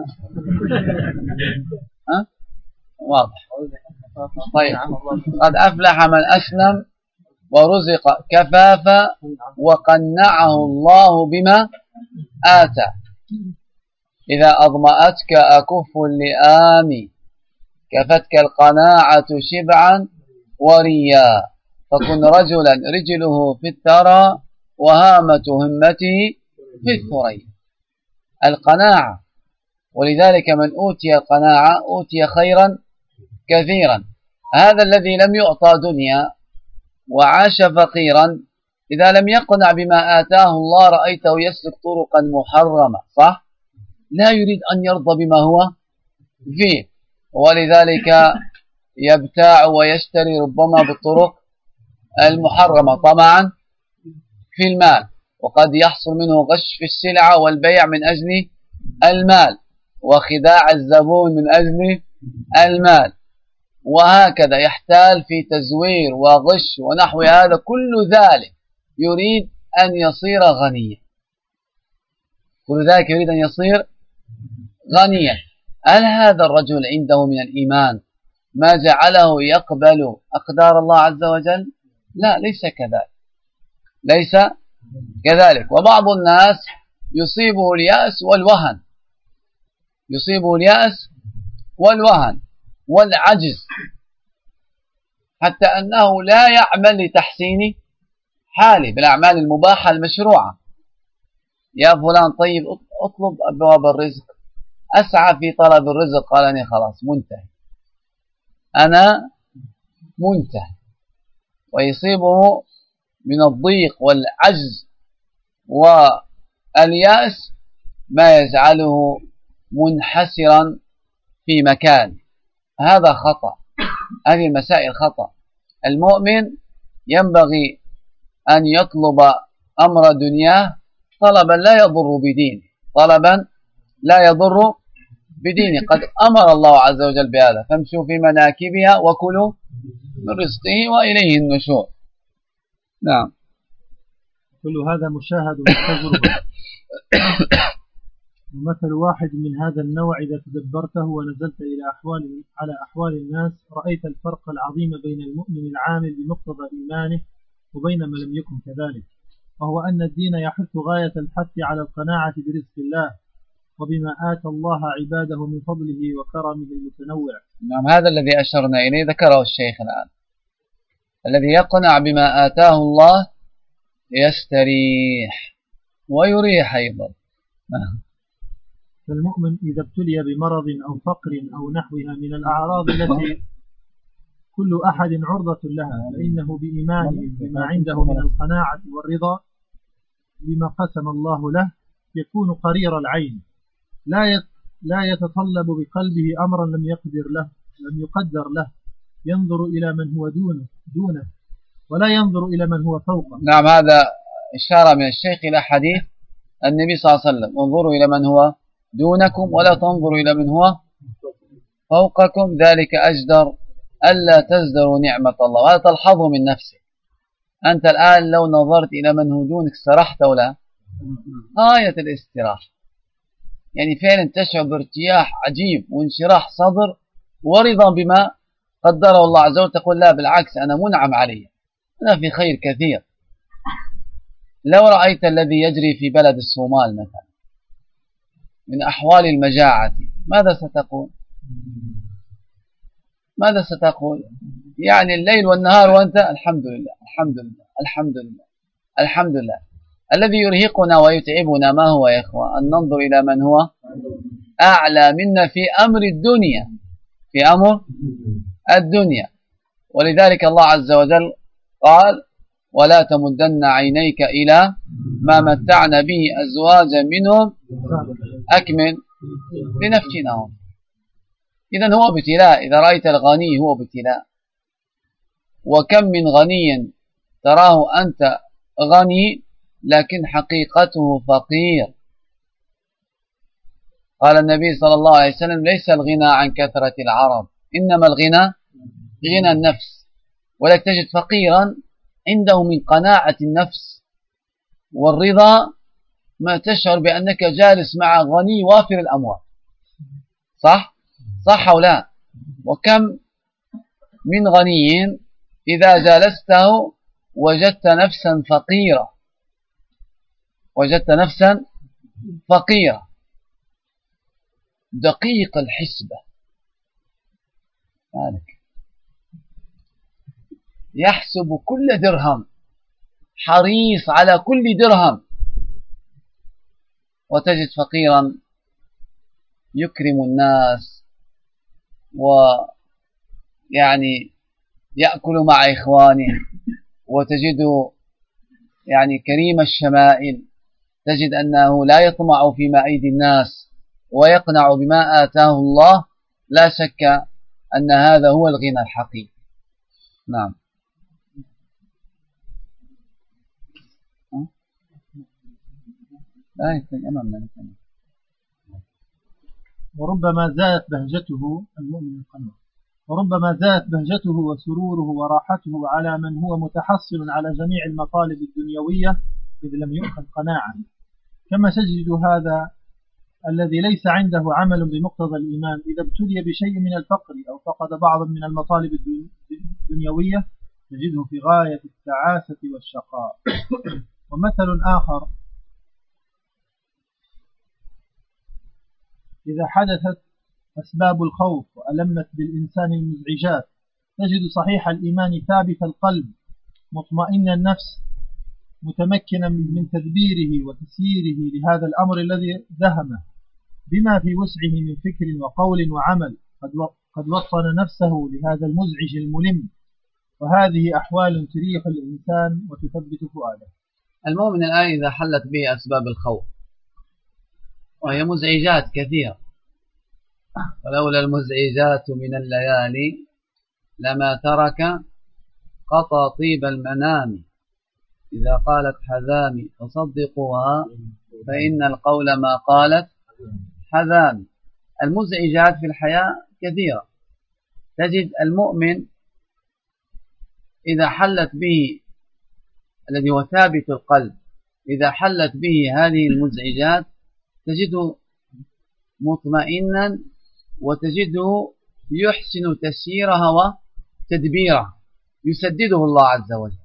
ها؟ واضح. طيب، قد أفلح من أسلم ورزق كفافا وقنعه الله بما آتى. إذا أظمأتك أكف اللئام كفتك القناعة شبعا وريا، فكن رجلا رجله في الثرى وهامة همته في الثريا. القناعة، ولذلك من أوتي القناعة أوتي خيرا كثيرا. هذا الذي لم يعطى دنيا وعاش فقيرا إذا لم يقنع بما آتاه الله رأيته يسلك طرقا محرمة، صح؟ لا يريد أن يرضى بما هو فيه، ولذلك يبتاع ويشتري ربما بالطرق المحرمة طمعا في المال، وقد يحصل منه غش في السلعة والبيع من أجل المال، وخداع الزبون من أجل المال، وهكذا يحتال في تزوير وغش ونحو هذا. كل ذلك يريد أن يصير غنيا، كل ذلك يريد أن يصير غنيا. هل هذا الرجل عنده من الإيمان ما جعله يقبل أقدار الله عز وجل؟ لا، ليس كذلك، ليس كذلك. وبعض الناس يصيبه اليأس والوهن، يصيبه اليأس والوهن والعجز، حتى أنه لا يعمل لتحسين حاله بالأعمال المباحة المشروعة. يا فلان طيب اطلب أبواب الرزق، أسعى في طلب الرزق، قال أنا خلاص منتهي، أنا منتهي. ويصيبه من الضيق والعجز واليأس ما يجعله منحسرا في مكان. هذا خطأ، هذه المسائل خطأ. المؤمن ينبغي أن يطلب أمر دنياه طلبا لا يضر بدينه، طلبا لا يضر بدينه. قد أمر الله عز وجل بهذا: فامشوا في مناكبها وكلوا من رزقه وإليه النشور. نعم. كل هذا مشاهد وتجربة. ومثل واحد من هذا النوع إذا تدبرته ونزلت إلى أحوال على أحوال الناس رأيت الفرق العظيم بين المؤمن العامل بمقتضى إيمانه وبين من لم يكن كذلك، وهو أن الدين يحث غاية الحث على القناعة برزق الله وبما آتى الله عباده من فضله وكرمه المتنوع. نعم، هذا الذي أشرنا إليه ذكره الشيخ الآن. الذي يقنع بما آتاه الله يستريح ويريح أيضا. فالمؤمن إذا ابتلي بمرض أو فقر أو نحوها من الأعراض التي كل أحد عرضة لها، فإنه بإيمانه بما عنده من القناعة والرضا بما قسم الله له يكون قرير العين، لا لا يتطلب بقلبه أمرا لم يقدر له لم يقدر له، ينظر إلى من هو دونه دونه ولا ينظر إلى من هو فوقه. نعم، هذا إشارة من الشيخ إلى حديث النبي صلى الله عليه وسلم: انظروا إلى من هو دونكم ولا تنظروا إلى من هو فوقكم، ذلك أجدر ألا تزدروا نعمة الله. وهذا تلحظه من نفسك. أنت الآن لو نظرت إلى من هو دونك استرحت ولا غاية الاستراحة، يعني فعلا تشعر بارتياح عجيب وانشراح صدر ورضا بما قدره الله عز وجل. تقول لا بالعكس، أنا منعم علي، أنا في خير كثير. لو رأيت الذي يجري في بلد الصومال مثلا من أحوال المجاعة ماذا ستقول؟ ماذا ستقول؟ يعني الليل والنهار وأنت الحمد لله الحمد لله الحمد لله الحمد لله. الذي يرهقنا ويتعبنا ما هو يا إخوة؟ أن ننظر إلى من هو أعلى منا في أمر الدنيا، في أمر الدنيا. ولذلك الله عز وجل قال: ولا تمدن عينيك إلى ما متعنا به أزواجا منهم. أكمل لنفتنهم. إذن هو ابتلاء. إذا رأيت الغني هو ابتلاء. وكم من غني تراه أنت غني لكن حقيقته فقير. قال النبي صلى الله عليه وسلم: ليس الغنى عن كثرة العرب، إنما الغنى غنى النفس. ولك تجد فقيرا عنده من قناعة النفس والرضا ما تشعر بأنك جالس مع غني وافر الأموال. صح؟ صح أو لا؟ وكم من غني إذا جالسته وجدت نفسا فقيرة، وجدت نفسا فقيرة دقيق الحسبة، مالك يحسب كل درهم، حريص على كل درهم، وتجد فقيرا يكرم الناس ويعني يأكل مع إخوانه، وتجد يعني كريم الشمائل، تجد أنه لا يطمع فيما أيدي الناس ويقنع بما آتاه الله. لا شك أن هذا هو الغنى الحقيقي. نعم. لا يمكن أمامنا. وربما زادت بهجته المؤمن القنوع وربما زادت بهجته وسروره وراحته على من هو متحصل على جميع المطالب الدنيوية إذ لم يؤخذ قناعة، كما تجد هذا الذي ليس عنده عمل بمقتضى الإيمان إذا ابتلي بشيء من الفقر أو فقد بعضا من المطالب الدنيوية تجده في غاية التعاسة والشقاء. ومثل آخر: إذا حدثت أسباب الخوف وألمت بالإنسان المزعجات تجد صحيح الإيمان ثابت القلب مطمئن النفس متمكنا من تدبيره وتسييره لهذا الأمر الذي دهمه بما في وسعه من فكر وقول وعمل، قد وطن نفسه لهذا المزعج الملم. وهذه أحوال تريح الإنسان وتثبت فؤاده. المؤمن الآن إذا حلت به أسباب الخوف، وهي مزعجات كثيرة، ولولا المزعجات من الليالي لما ترك قطى طيب المنام، إذا قالت حذامي فصدقوها فإن القول ما قالت حذامي. المزعجات في الحياة كثيرة. تجد المؤمن إذا حلت به، الذي هو ثابت القلب، إذا حلت به هذه المزعجات تجده مطمئنا، وتجده يحسن تسييرها وتدبيرها، يسدده الله عز وجل،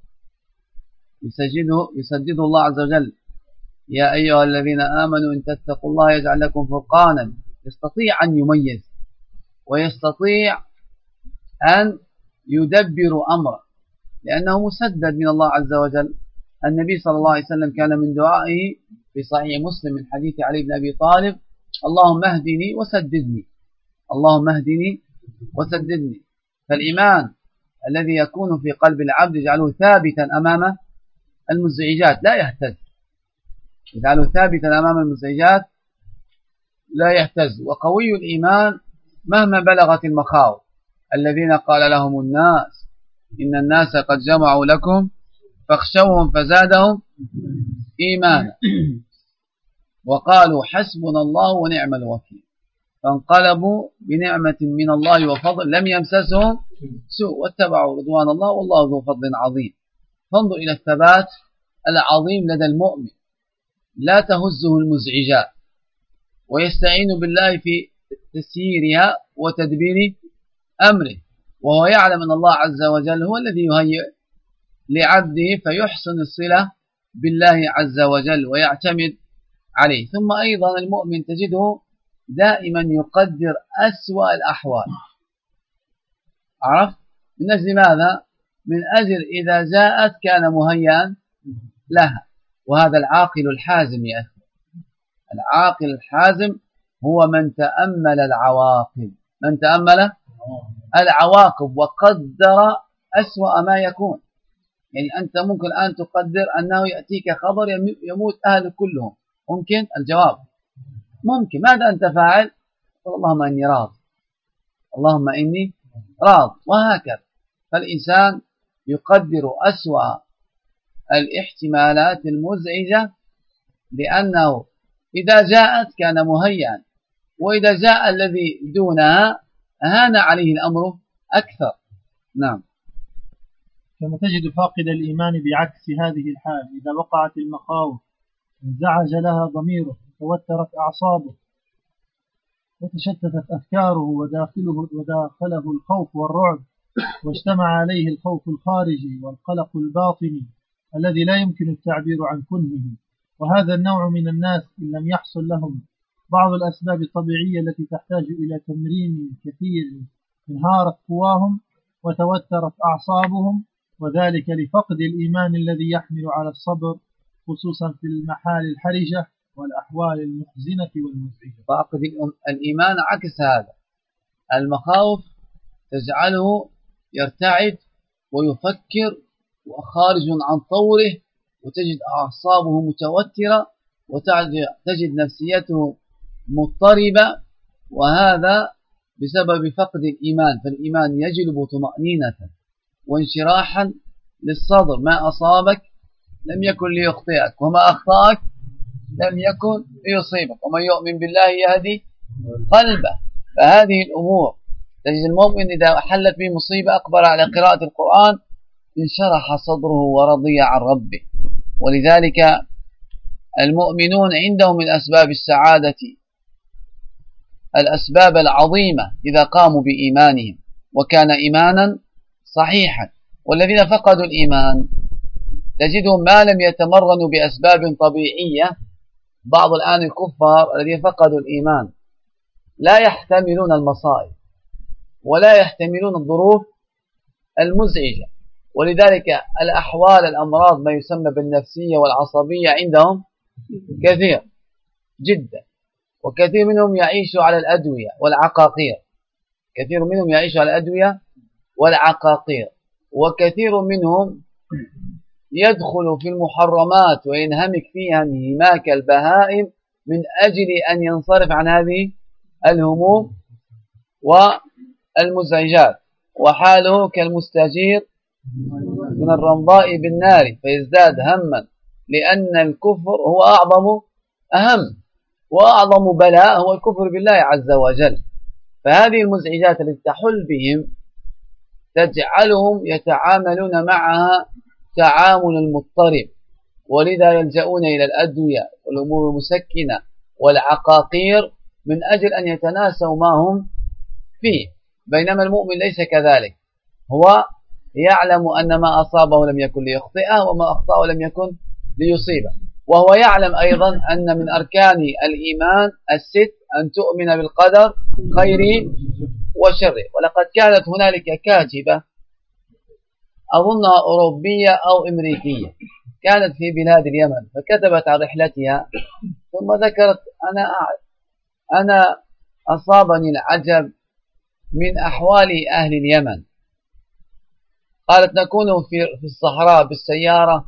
يسدده, يسدده الله عز وجل. يا أيها الذين آمنوا إن تتقوا الله يجعل لكم فرقانا، يستطيع أن يميز ويستطيع أن يدبر أمره لأنه مسدد من الله عز وجل. النبي صلى الله عليه وسلم كان من دعائه في صحيح مسلم من حديث علي بن أبي طالب: اللهم اهدني وسددني، اللهم اهدني وسددني. فالإيمان الذي يكون في قلب العبد يجعله ثابتا أمام المزعجات لا يهتز، يجعله ثابتا أمام المزعجات لا يهتز. وقوي الإيمان مهما بلغت المخاوف. الذين قال لهم الناس إن الناس قد جمعوا لكم فاخشوهم فزادهم إيمانا وقالوا حسبنا الله ونعم الوكيل، فانقلبوا بنعمة من الله وفضل لم يمسسهم سوء واتبعوا رضوان الله والله ذو فضل عظيم. فانظر إلى الثبات العظيم لدى المؤمن، لا تهزه المزعجات، ويستعين بالله في تسييرها وتدبير أمره، وهو يعلم أن الله عز وجل هو الذي يهيئ لعبده فيحسن الصلة بالله عز وجل ويعتمد عليه. ثم أيضا المؤمن تجده دائما يقدر أسوأ الأحوال. عرفت؟ من أجل ماذا؟ من أجل إذا جاءت كان مهيئا لها. وهذا العاقل الحازم يا أخي، العاقل الحازم هو من تأمل العواقب، من تأمل العواقب وقدر أسوأ ما يكون. يعني أنت ممكن الآن تقدر أنه يأتيك خبر يموت أهل كلهم، ممكن الجواب ممكن. ماذا أنت فاعل؟ قل اللهم إني راض، اللهم إني راض، وهكذا. فالإنسان يقدر أسوأ الاحتمالات المزعجة، لأنه إذا جاءت كان مهيئا، وإذا جاء الذي دونها هان عليه الأمر أكثر. نعم. كما تجد فاقد الإيمان بعكس هذه الحال إذا وقعت المخاوف انزعج لها ضميره وتوترت أعصابه وتشتتت أفكاره وداخله, وداخله الخوف والرعب، واجتمع عليه الخوف الخارجي والقلق الباطني الذي لا يمكن التعبير عن كنهه. وهذا النوع من الناس إن لم يحصل لهم بعض الأسباب الطبيعية التي تحتاج إلى تمرين كثير انهارت قواهم وتوترت أعصابهم، وذلك لفقد الإيمان الذي يحمل على الصبر، خصوصا في المحال الحرجة والأحوال المحزنة والمزعجة. فقد الإيمان عكس هذا، المخاوف تجعله يرتعد ويفكر وخارج عن طوره، وتجد أعصابه متوترة، وتجد نفسيته مضطربة، وهذا بسبب فقد الإيمان. فالإيمان يجلب طمأنينة وانشراحا للصدر. ما أصابك لم يكن ليخطئك، وما أخطأك لم يكن ليصيبك، ومن يؤمن بالله يهدي قلبه. فهذه الأمور تجد المؤمن إذا حلت به مصيبة أقبل على قراءة القرآن انشرح صدره ورضي عن ربه. ولذلك المؤمنون عندهم من أسباب السعادة الأسباب العظيمة إذا قاموا بإيمانهم وكان إيمانا صحيحا. والذين فقدوا الإيمان تجدهم ما لم يتمرنوا بأسباب طبيعية. بعض الآن الكفار الذين فقدوا الإيمان لا يحتملون المصائب ولا يحتملون الظروف المزعجة، ولذلك الأحوال الأمراض ما يسمى بالنفسية والعصبية عندهم كثير جدا، وكثير منهم يعيش على الأدوية والعقاقير كثير منهم يعيش على الأدوية والعقاقير وكثير منهم يدخل في المحرمات وينهمك فيها انهماك البهائم من أجل أن ينصرف عن هذه الهموم والمزعجات، وحاله كالمستجير من الرمضاء بالنار فيزداد هما، لأن الكفر هو أعظم أهم وأعظم بلاء هو الكفر بالله عز وجل. فهذه المزعجات التي تحل بهم تجعلهم يتعاملون معها تعامل المضطرب، ولذا يلجؤون إلى الأدوية والأمور المسكنة والعقاقير من أجل أن يتناسوا ما هم فيه. بينما المؤمن ليس كذلك، هو يعلم أن ما أصابه لم يكن ليخطئه وما أخطأه لم يكن ليصيبه، وهو يعلم أيضا أن من أركان الإيمان الست أن تؤمن بالقدر خيره وشره. ولقد كانت هنالك كاتبة أظنها أوروبية أو أمريكية كانت في بلاد اليمن، فكتبت عن رحلتها ثم ذكرت أنا أنا أصابني العجب من أحوال أهل اليمن. قالت نكون في الصحراء بالسيارة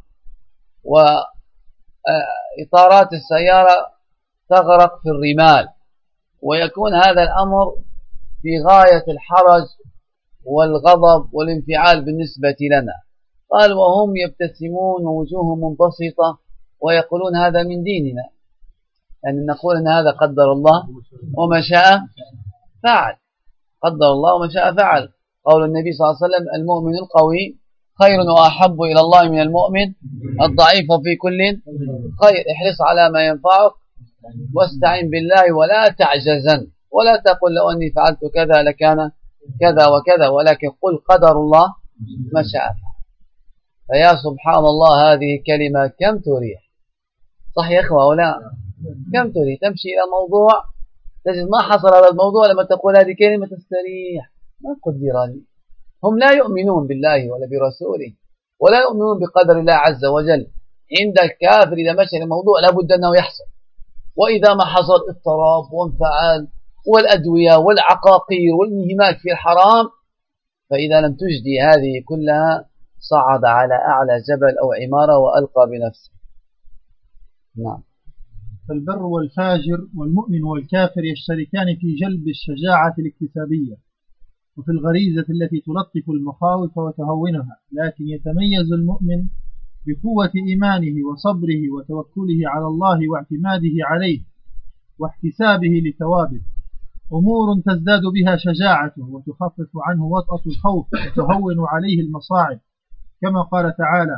وإطارات السيارة تغرق في الرمال، ويكون هذا الأمر في غاية الحرج والغضب والانفعال بالنسبة لنا. قال وهم يبتسمون ووجوههم منبسطة ويقولون هذا من ديننا، يعني نقول أن هذا قدر الله وما شاء فعل، قدر الله وما شاء فعل. قول النبي صلى الله عليه وسلم المؤمن القوي خير وأحب إلى الله من المؤمن الضعيف في كل خير. احرص على ما ينفعك واستعن بالله ولا تعجزن، ولا تقل لو أني فعلت كذا لكان كذا وكذا، ولكن قل قدر الله ما شاء فعل. فيا سبحان الله هذه كلمة كم تريح، صح يا إخوة ولا كم تريح؟ تمشي إلى موضوع تجد ما حصل هذا الموضوع لما تقول هذه كلمة تستريح. ما قدر لي، هم لا يؤمنون بالله ولا برسوله ولا يؤمنون بقدر الله عز وجل. عند الكافر إذا مشى الموضوع لابد أنه يحصل، وإذا ما حصل اضطراب وانفعال والأدوية والعقاقير والانهماك في الحرام، فإذا لم تجدي هذه كلها صعد على أعلى جبل أو عمارة وألقى بنفسه. نعم. فالبر والفاجر والمؤمن والكافر يشتركان في جلب الشجاعة الاكتسابية وفي الغريزة التي تلطف المخاوف وتهونها، لكن يتميز المؤمن بقوة إيمانه وصبره وتوكله على الله واعتماده عليه واحتسابه لثوابه، أمور تزداد بها شجاعته وتخفف عنه وطأة الخوف وتهون عليه المصاعب، كما قال تعالى: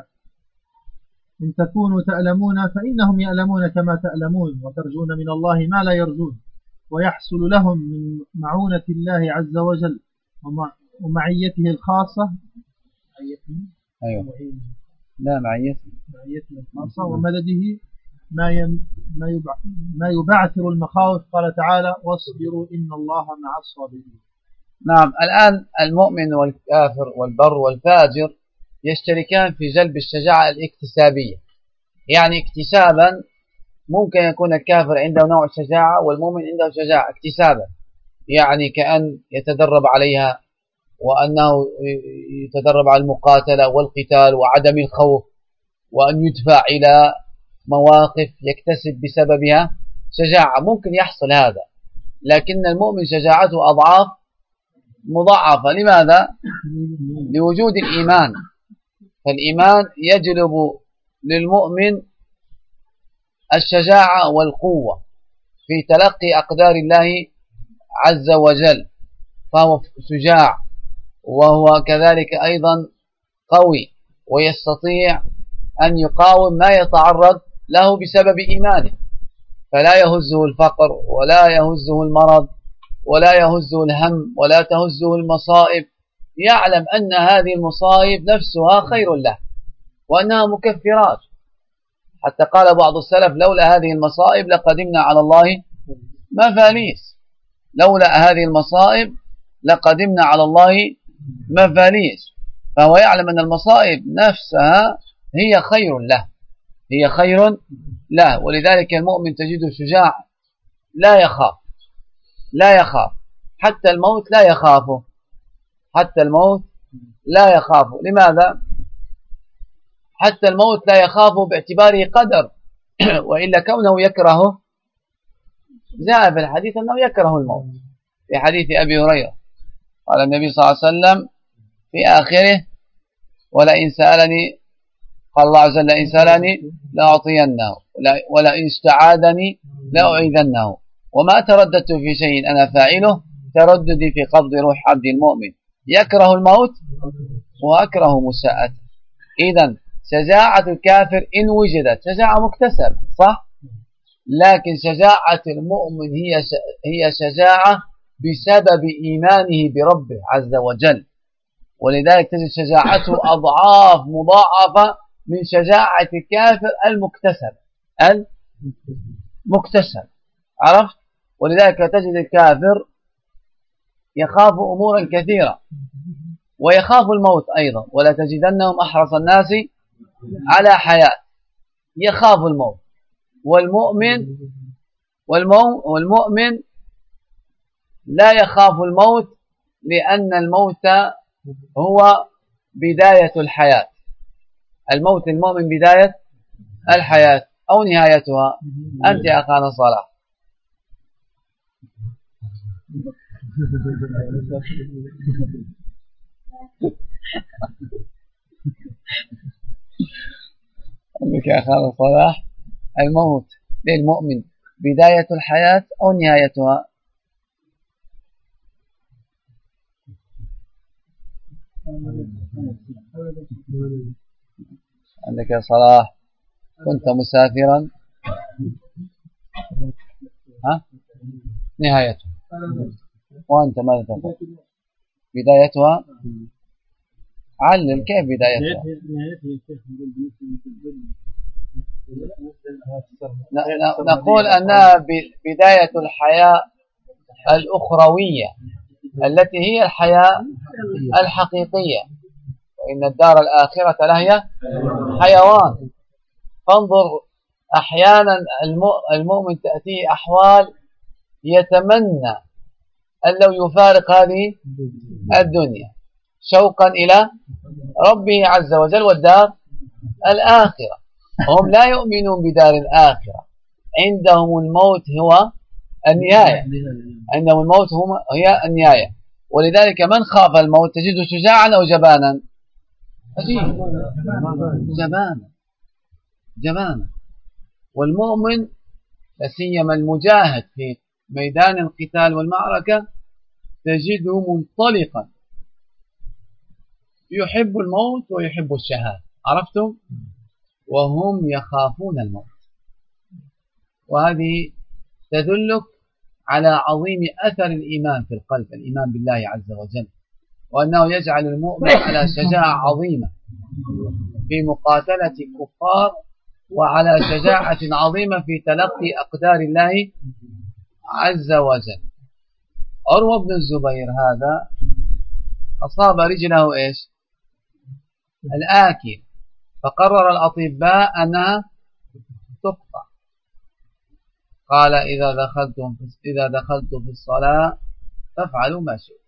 إن تكونوا تألمون فإنهم يألمون كما تألمون وترجون من الله ما لا يرجون، ويحصل لهم من معونة الله عز وجل ومعيته الخاصة أيوة. لا معيته معيته الخاصة ومدده ما ما يبعثر المخاوف. قال تعالى: واصبروا إن الله مع الصابرين. نعم. الآن المؤمن والكافر والبر والفاجر يشتركان في جلب الشجاعة الاكتسابية، يعني اكتسابا ممكن يكون الكافر عنده نوع شجاعة والمؤمن عنده شجاعة اكتسابا، يعني كأن يتدرب عليها، وأنه يتدرب على المقاتلة والقتال وعدم الخوف، وأن يدفع إلى مواقف يكتسب بسببها شجاعة. ممكن يحصل هذا، لكن المؤمن شجاعته أضعاف مضاعفة. لماذا؟ لوجود الإيمان، فالإيمان يجلب للمؤمن الشجاعة والقوة في تلقي أقدار الله عز وجل، فهو شجاع، وهو كذلك أيضا قوي، ويستطيع أن يقاوم ما يتعرض له بسبب إيمانه، فلا يهزه الفقر ولا يهزه المرض ولا يهزه الهم ولا تهزه المصائب، يعلم أن هذه المصائب نفسها خير له وأنها مكفرات. حتى قال بعض السلف: لولا هذه المصائب لقدمنا على الله مفاليس. لولا هذه المصائب لقدمنا على الله مفاليس. فهو يعلم أن المصائب نفسها هي خير له، هي خير له. ولذلك المؤمن تجده شجاع، لا يخاف، لا يخاف حتى الموت، لا يخافه حتى الموت لا يخافه. لماذا؟ حتى الموت لا يخافه باعتباره قدر، وإلا كونه يكرهه. جاء في الحديث أنه يكره الموت، في حديث أبي هريرة قال النبي صلى الله عليه وسلم في آخره: ولئن سألني، قال الله عز وجل: إن سألني لأعطينه، ولئن استعاذني لأعيذنه، وما ترددت في شيء أنا فاعله ترددي في قبض روح عبد المؤمن. يكره الموت وأكره مساءته. إذن شجاعة الكافر إن وجدت شجاعة مكتسبة، صح؟ لكن شجاعة المؤمن هي هي شجاعة بسبب إيمانه بربه عز وجل، ولذلك تجد شجاعته أضعاف مضاعفة من شجاعة الكافر المكتسب المكتسب عرفت؟ ولذلك تجد الكافر يخاف أمورا كثيرة، ويخاف الموت أيضا، ولا تجدنهم أحرص الناس على حياة، يخاف الموت. والمؤمن والمؤمن لا يخاف الموت، لأن الموت هو بداية الحياة. الموت المؤمن بداية الحياة أو نهايتها. أنت يا أخانا صلاح. أنك يا أخانا صلاح، الموت للمؤمن بداية الحياة أو نهايتها. عندك يا صلاح: كنت مسافرا، ها نهايتها، وأنت ماذا تقول؟ بدايتها. علل كيف بدايتها؟ نقول أنها بداية الحياة الأخروية التي هي الحياة الحقيقية، وإن الدار الآخرة لهي حيوان. فانظر، أحيانا المؤمن تأتيه أحوال يتمنى أن لو يفارق هذه الدنيا شوقا إلى ربه عز وجل والدار الآخرة. هم لا يؤمنون بدار الآخرة، عندهم الموت هو النهاية، عندهم الموت هي النهاية. ولذلك من خاف الموت تجده شجاعا أو جبانا؟ جبانا جبانا. والمؤمن لسيما المجاهد في ميدان القتال والمعركة تجده منطلقا يحب الموت ويحب الشهادة، عرفتم؟ وهم يخافون الموت. وهذه تدلك على عظيم أثر الإيمان في القلب، الإيمان بالله عز وجل، وأنه يجعل المؤمن على شجاعة عظيمة في مقاتلة الكفار، وعلى شجاعة عظيمة في تلقي أقدار الله عز وجل. عروة بن الزبير هذا أصاب رجله إيش؟ الآكل، فقرر الأطباء أنها تقطع. قال إذا دخلتم إذا دخلت في الصلاة فافعلوا ما شئتم.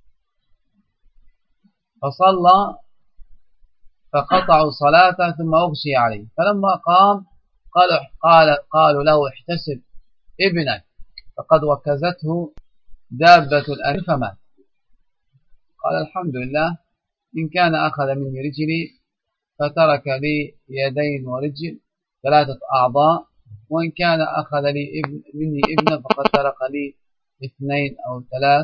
فصلى فقطعوا صلاته ثم أغشي عليه، فلما قام قال قال قالوا له احتسب ابنك فقد وكزته دابة الأرض فمات. قال الحمد لله، إن كان أخذ مني رجلي فترك لي يدين ورجل ثلاثة أعضاء، وإن كان أخذ لي ابن مني ابنه فقد ترك لي اثنين أو ثلاث.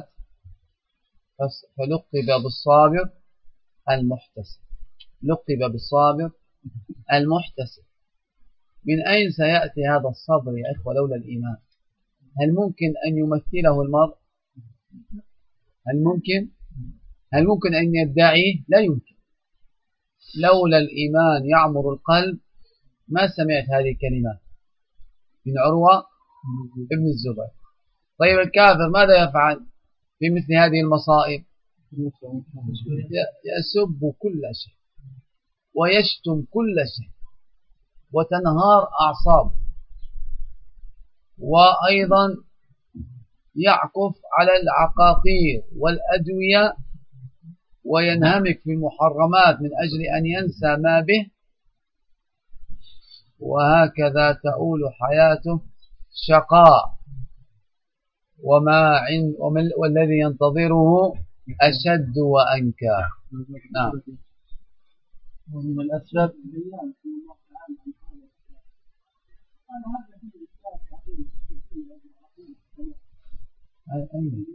فلقب بالصابر المحتسب، لقب بالصابر المحتسب. من أين سيأتي هذا الصبر يا إخوة لولا الإيمان؟ هل ممكن أن يمثله المرء؟ هل ممكن؟ هل ممكن أن يدعيه؟ لا يمكن. لولا الإيمان يعمر القلب ما سمعت هذه الكلمات من عروة ابن الزبير. طيب الكافر ماذا يفعل في مثل هذه المصائب؟ يسب كل شيء ويشتم كل شيء وتنهار أعصابه، وأيضا يعكف على العقاقير والأدوية وينهمك في المحرمات من أجل أن ينسى ما به، وهكذا تؤول حياته شقاء، وما عند والذي ينتظره أشد وأنكى. نعم. ومن الأسباب أين؟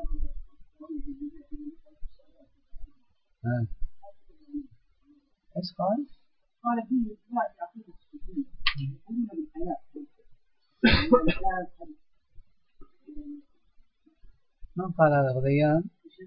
إيش قال؟ قال فيه إثبات عقيدة الصوفية يقولون بالحياة. من قال هذا؟ غذيان؟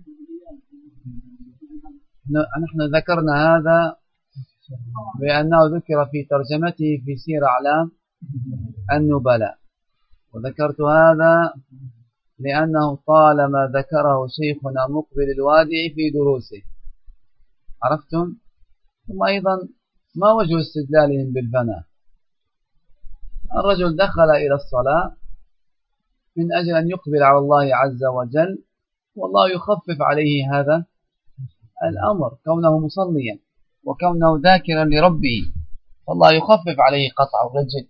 نحن ذكرنا هذا بأنه ذكر في ترجمته في سير أعلام النبلاء، وذكرت هذا لأنه طالما ذكره شيخنا مقبل الوادع في دروسه، عرفتم؟ ثم أيضا ما وجه استدلالهم بالفناء؟ الرجل دخل إلى الصلاة من أجل أن يقبل على الله عز وجل، والله يخفف عليه هذا الأمر كونه مصليا وكونه ذاكرا لربه، فالله يخفف عليه قطع الرجل،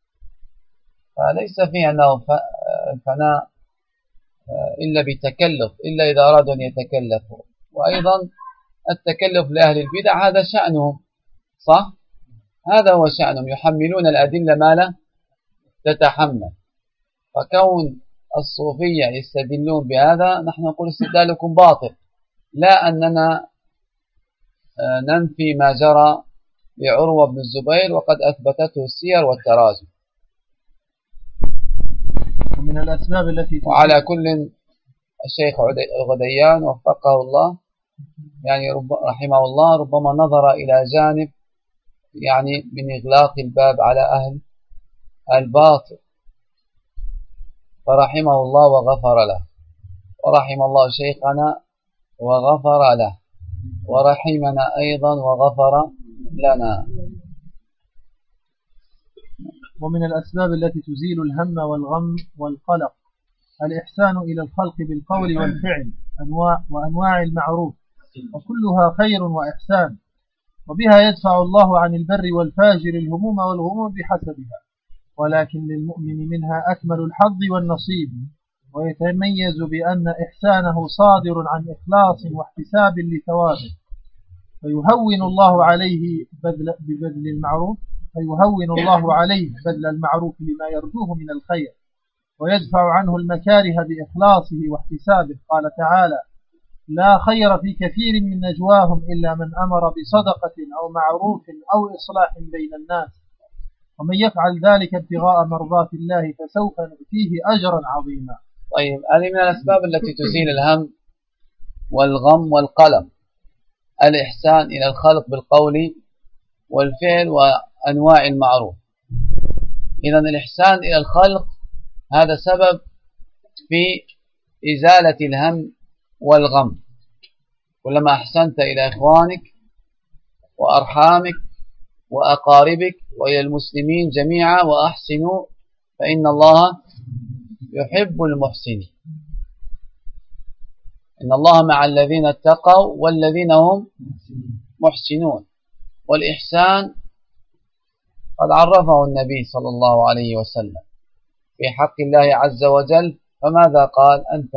فليس فيه أنه فناء إلا بتكلف، إلا إذا أرادوا أن يتكلفوا. وأيضا التكلف لأهل البدع هذا شأنهم، صح؟ هذا هو شأنهم، يحملون الأدلة ما لا تتحمل. فكون الصوفية يستدلون بهذا نحن نقول استدلالكم باطل، لا أننا ننفي ما جرى لعروة بن الزبير وقد أثبتته السير والتراجم. ومن الأسباب التي وعلى كل الشيخ غديان وفقه الله يعني رب رحمه الله ربما نظر إلى جانب يعني من إغلاق الباب على أهل الباطل، فرحمه الله وغفر له، ورحم الله شيخنا وغفر له، ورحمنا أيضا وغفر لنا. ومن الأسباب التي تزيل الهم والغم والقلق الإحسان إلى الخلق بالقول والفعل أنواع وأنواع المعروف، وكلها خير وإحسان، وبها يدفع الله عن البر والفاجر الهموم والغموم بحسبها، ولكن للمؤمن منها أكمل الحظ والنصيب، ويتميز بأن إحسانه صادر عن إخلاص واحتساب لثوابه، فيهون الله عليه بذل ببذل المعروف فيهون الله عليه بذل المعروف لما يرجوه من الخير، ويدفع عنه المكاره بإخلاصه واحتسابه. قال تعالى: لا خير في كثير من نجواهم إلا من أمر بصدقة أو معروف أو إصلاح بين الناس، ومن يفعل ذلك ابتغاء مرضات الله فسوف نؤتيه أجرا عظيما. طيب، هذه من الأسباب التي تزيل الهم والغم والقلق، الإحسان إلى الخلق بالقول والفعل وأنواع المعروف. إذن الإحسان إلى الخلق هذا سبب في إزالة الهم والغم. كلما أحسنت إلى إخوانك وأرحامك وأقاربك وإلى المسلمين جميعا وأحسنوا فإن الله يحب المحسنين. إن الله مع الذين اتقوا والذين هم محسنون. والإحسان قد عرفه النبي صلى الله عليه وسلم في حق الله عز وجل، فماذا قال؟ أنت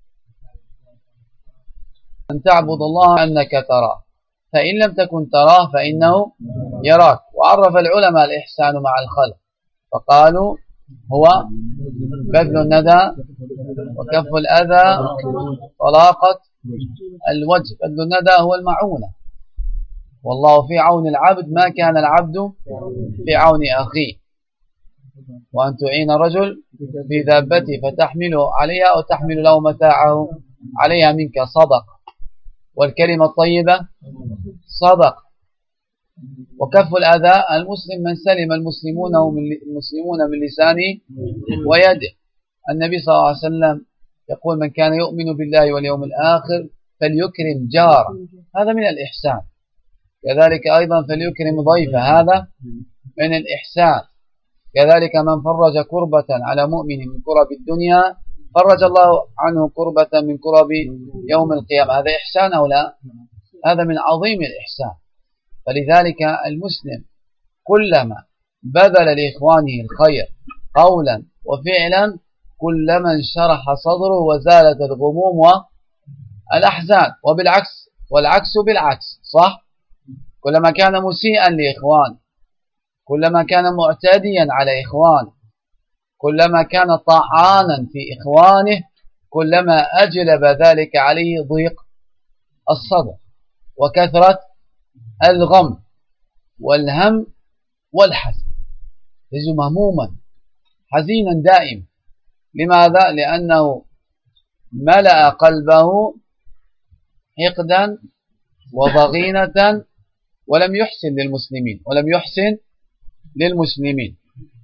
أن تعبد الله أنك تراه، فإن لم تكن تراه فإنه يراك. وعرف العلماء الإحسان مع الخلق فقالوا: هو بذل الندى وكف الأذى طلاقة الوجه. بذل الندى هو المعونة، والله في عون العبد ما كان العبد في عون أخيه. وأن تعين رجل في دابته فتحمله عليها أو تحمل له متاعه عليها منك صدق، والكلمة الطيبة صدق. وكف الأذى المسلم من سلم المسلمون المسلمون من لسانه ويده. النبي صلى الله عليه وسلم يقول: من كان يؤمن بالله واليوم الآخر فليكرم جاره، هذا من الإحسان. كذلك أيضا فليكرم ضيفه، هذا من الإحسان. كذلك من فرج كربة على مؤمن من كرب الدنيا فرج الله عنه كربة من كرب يوم القيامة، هذا إحسان أو لا؟ هذا من عظيم الإحسان. فلذلك المسلم كلما بذل لإخوانه الخير قولا وفعلا كلما انشرح صدره وزالت الغموم والأحزان. وبالعكس، والعكس بالعكس، صح؟ كلما كان مسيئا لإخوان، كلما كان معتديا على إخوان، كلما كان طعانا في إخوانه، كلما أجلب ذلك عليه ضيق الصدر وكثرة الغم والهم والحزن. يجد مهموما حزينا دائما. لماذا؟ لأنه ملأ قلبه حقدا وضغينة ولم يحسن للمسلمين ولم يحسن للمسلمين.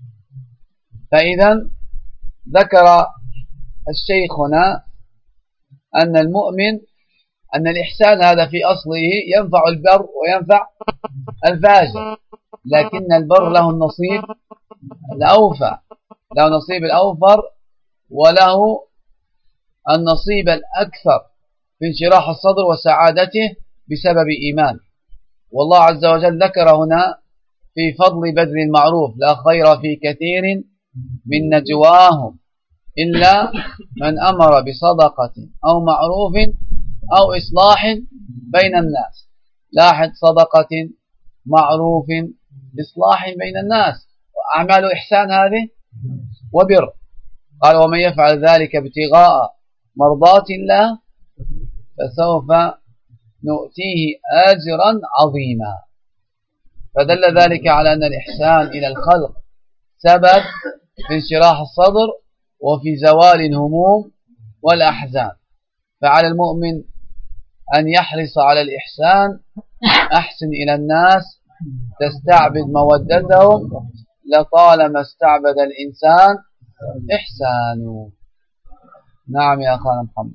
فإذا ذكر الشيخ هنا أن المؤمن أن الإحسان هذا في أصله ينفع البر وينفع الفاجر، لكن البر له النصيب الأوفى، له نصيب الأوفر وله النصيب الأكثر في انشراح الصدر وسعادته بسبب إيمان. والله عز وجل ذكر هنا في فضل بذل المعروف: لا خير في كثير من نجواهم إلا من أمر بصدقة أو معروف أو إصلاح بين الناس. لاحظ: صدقة، معروف، إصلاح بين الناس، وأعمال إحسان هذه وبر. قال: ومن يفعل ذلك ابتغاء مرضات الله فسوف نؤتيه أجرا عظيما. فدل ذلك على أن الإحسان إلى الخلق سبب في انشراح الصدر وفي زوال الهموم والأحزان. فعلى المؤمن أن يحرص على الإحسان. أحسن إلى الناس تستعبد مودتهم، لطالما استعبد الإنسان إحسانه. نعم يا أخانا محمد.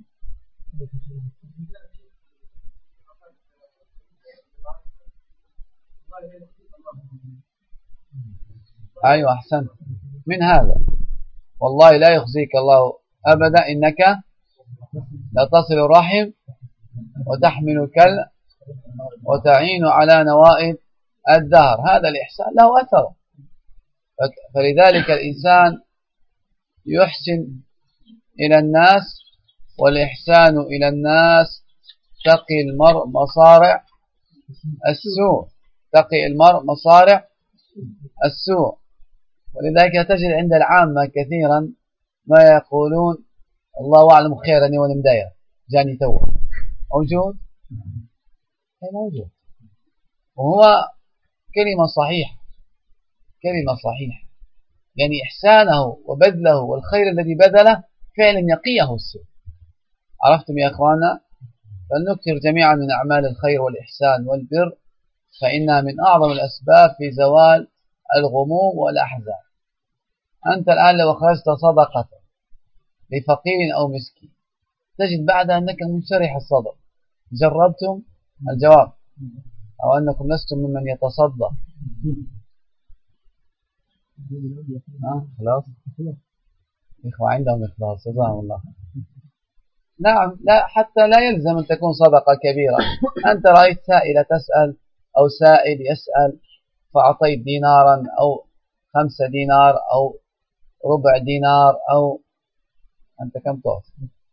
أيوة أحسنت. من هذا والله لا يخزيك الله أبدا، إنك لتصل الرحم وتحمل الكل وتعين على نوائب الدهر. هذا الإحسان له أثر. فلذلك الإنسان يحسن إلى الناس والإحسان إلى الناس تقي المرء مصارع السوء، تقي المرء مصارع السوء. ولذلك تجد عند العامة كثيرا ما يقولون الله أعلم خيرا وانا مداير جاني تو. موجود؟ أي موجود، وهو كلمة صحيحة، كلمة صحيحة، يعني إحسانه وبذله والخير الذي بذله فعلا يقيه السوء. عرفتم يا أخوانا؟ فلنكثر جميعا من أعمال الخير والإحسان والبر، فإنها من أعظم الأسباب في زوال الغموم والأحزان. أنت الآن لو أخرجت صدقة لفقير أو مسكين تجد بعد أنك منشرح الصدر. جربتم الجواب أو أنكم لستم ممن يتصدق؟ آه خلاص إخوة عندهم إخلاص جزاهم الله. نعم، لا حتى لا يلزم أن تكون صدقة كبيرة. أنت رأيت سائلة تسأل أو سائل يسأل فأعطيت دينارا أو خمسة دينار أو ربع دينار أو أنت كم تعطي؟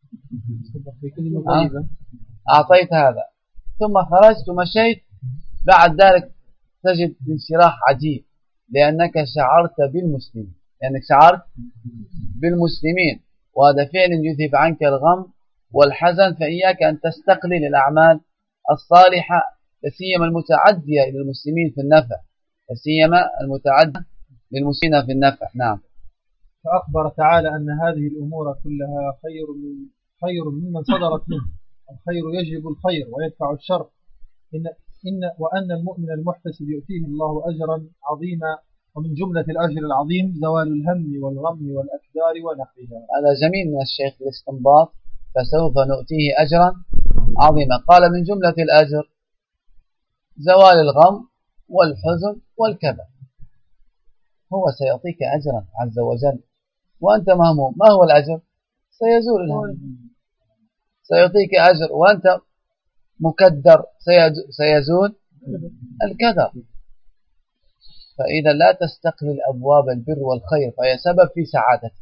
أه؟ أعطيت هذا ثم خرجت ومشيت، بعد ذلك تجد انشراح عجيب لأنك شعرت بالمسلمين، لأنك شعرت بالمسلمين، وهذا فعلا يذهب عنك الغم والحزن. فإياك أن تستقلل الأعمال الصالحة لسيما المتعدية إلى المسلمين في النفع، لسيما المتعدية للمسلمين في النفع. نعم. فأخبر تعالى أن هذه الأمور كلها خير من خير ممن صدرت منه. الخير يجلب الخير ويدفع الشر، إن إن وأن المؤمن المحتسب يؤتيه الله أجرا عظيما، ومن جملة الأجر العظيم زوال الهم والغم والأكدار ونحوها. هذا جميل من الشيخ الاستنباط، فسوف نؤتيه أجرا عظيما. قال من جملة الأجر زوال الغم والحزن والكبر، هو سيعطيك أجرا عز وجل وأنت مهموم. ما هو الأجر؟ سيزول الهم. سيعطيك أجر وأنت مكدر، سيزول الكدر. فإذا لا تستقلل أبواب البر والخير فهي سبب في سعادتك.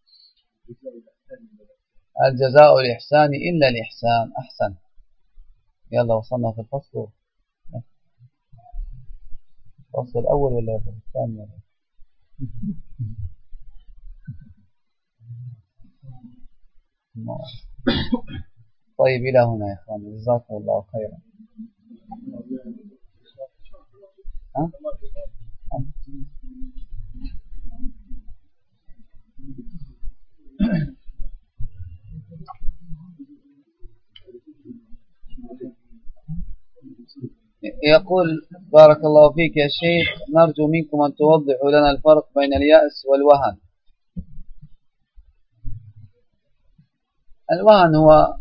الجزاء الإحسان إلا الإحسان. أحسن. يلا وصلنا في الفصل. الفصل الأول ولا الثاني ولا؟ طيب إلى هنا يا إخواني، جزاكم الله خيرا. ها؟ يقول بارك الله فيك يا شيخ، نرجو منكم أن توضحوا لنا الفرق بين اليأس والوهن. الوهن هو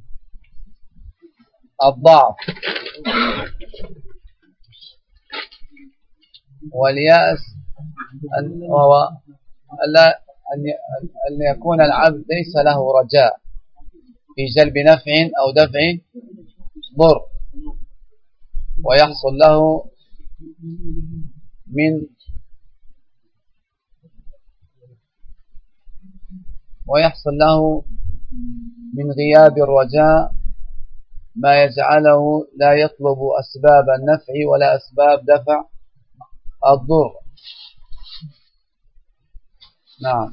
الضعف، واليأس هو أن يكون العبد ليس له رجاء في جلب نفع أو دفع ضر، ويحصل له من ويحصل له من غياب الرجاء ما يجعله لا يطلب أسباب النفع ولا أسباب دفع الضر. نعم.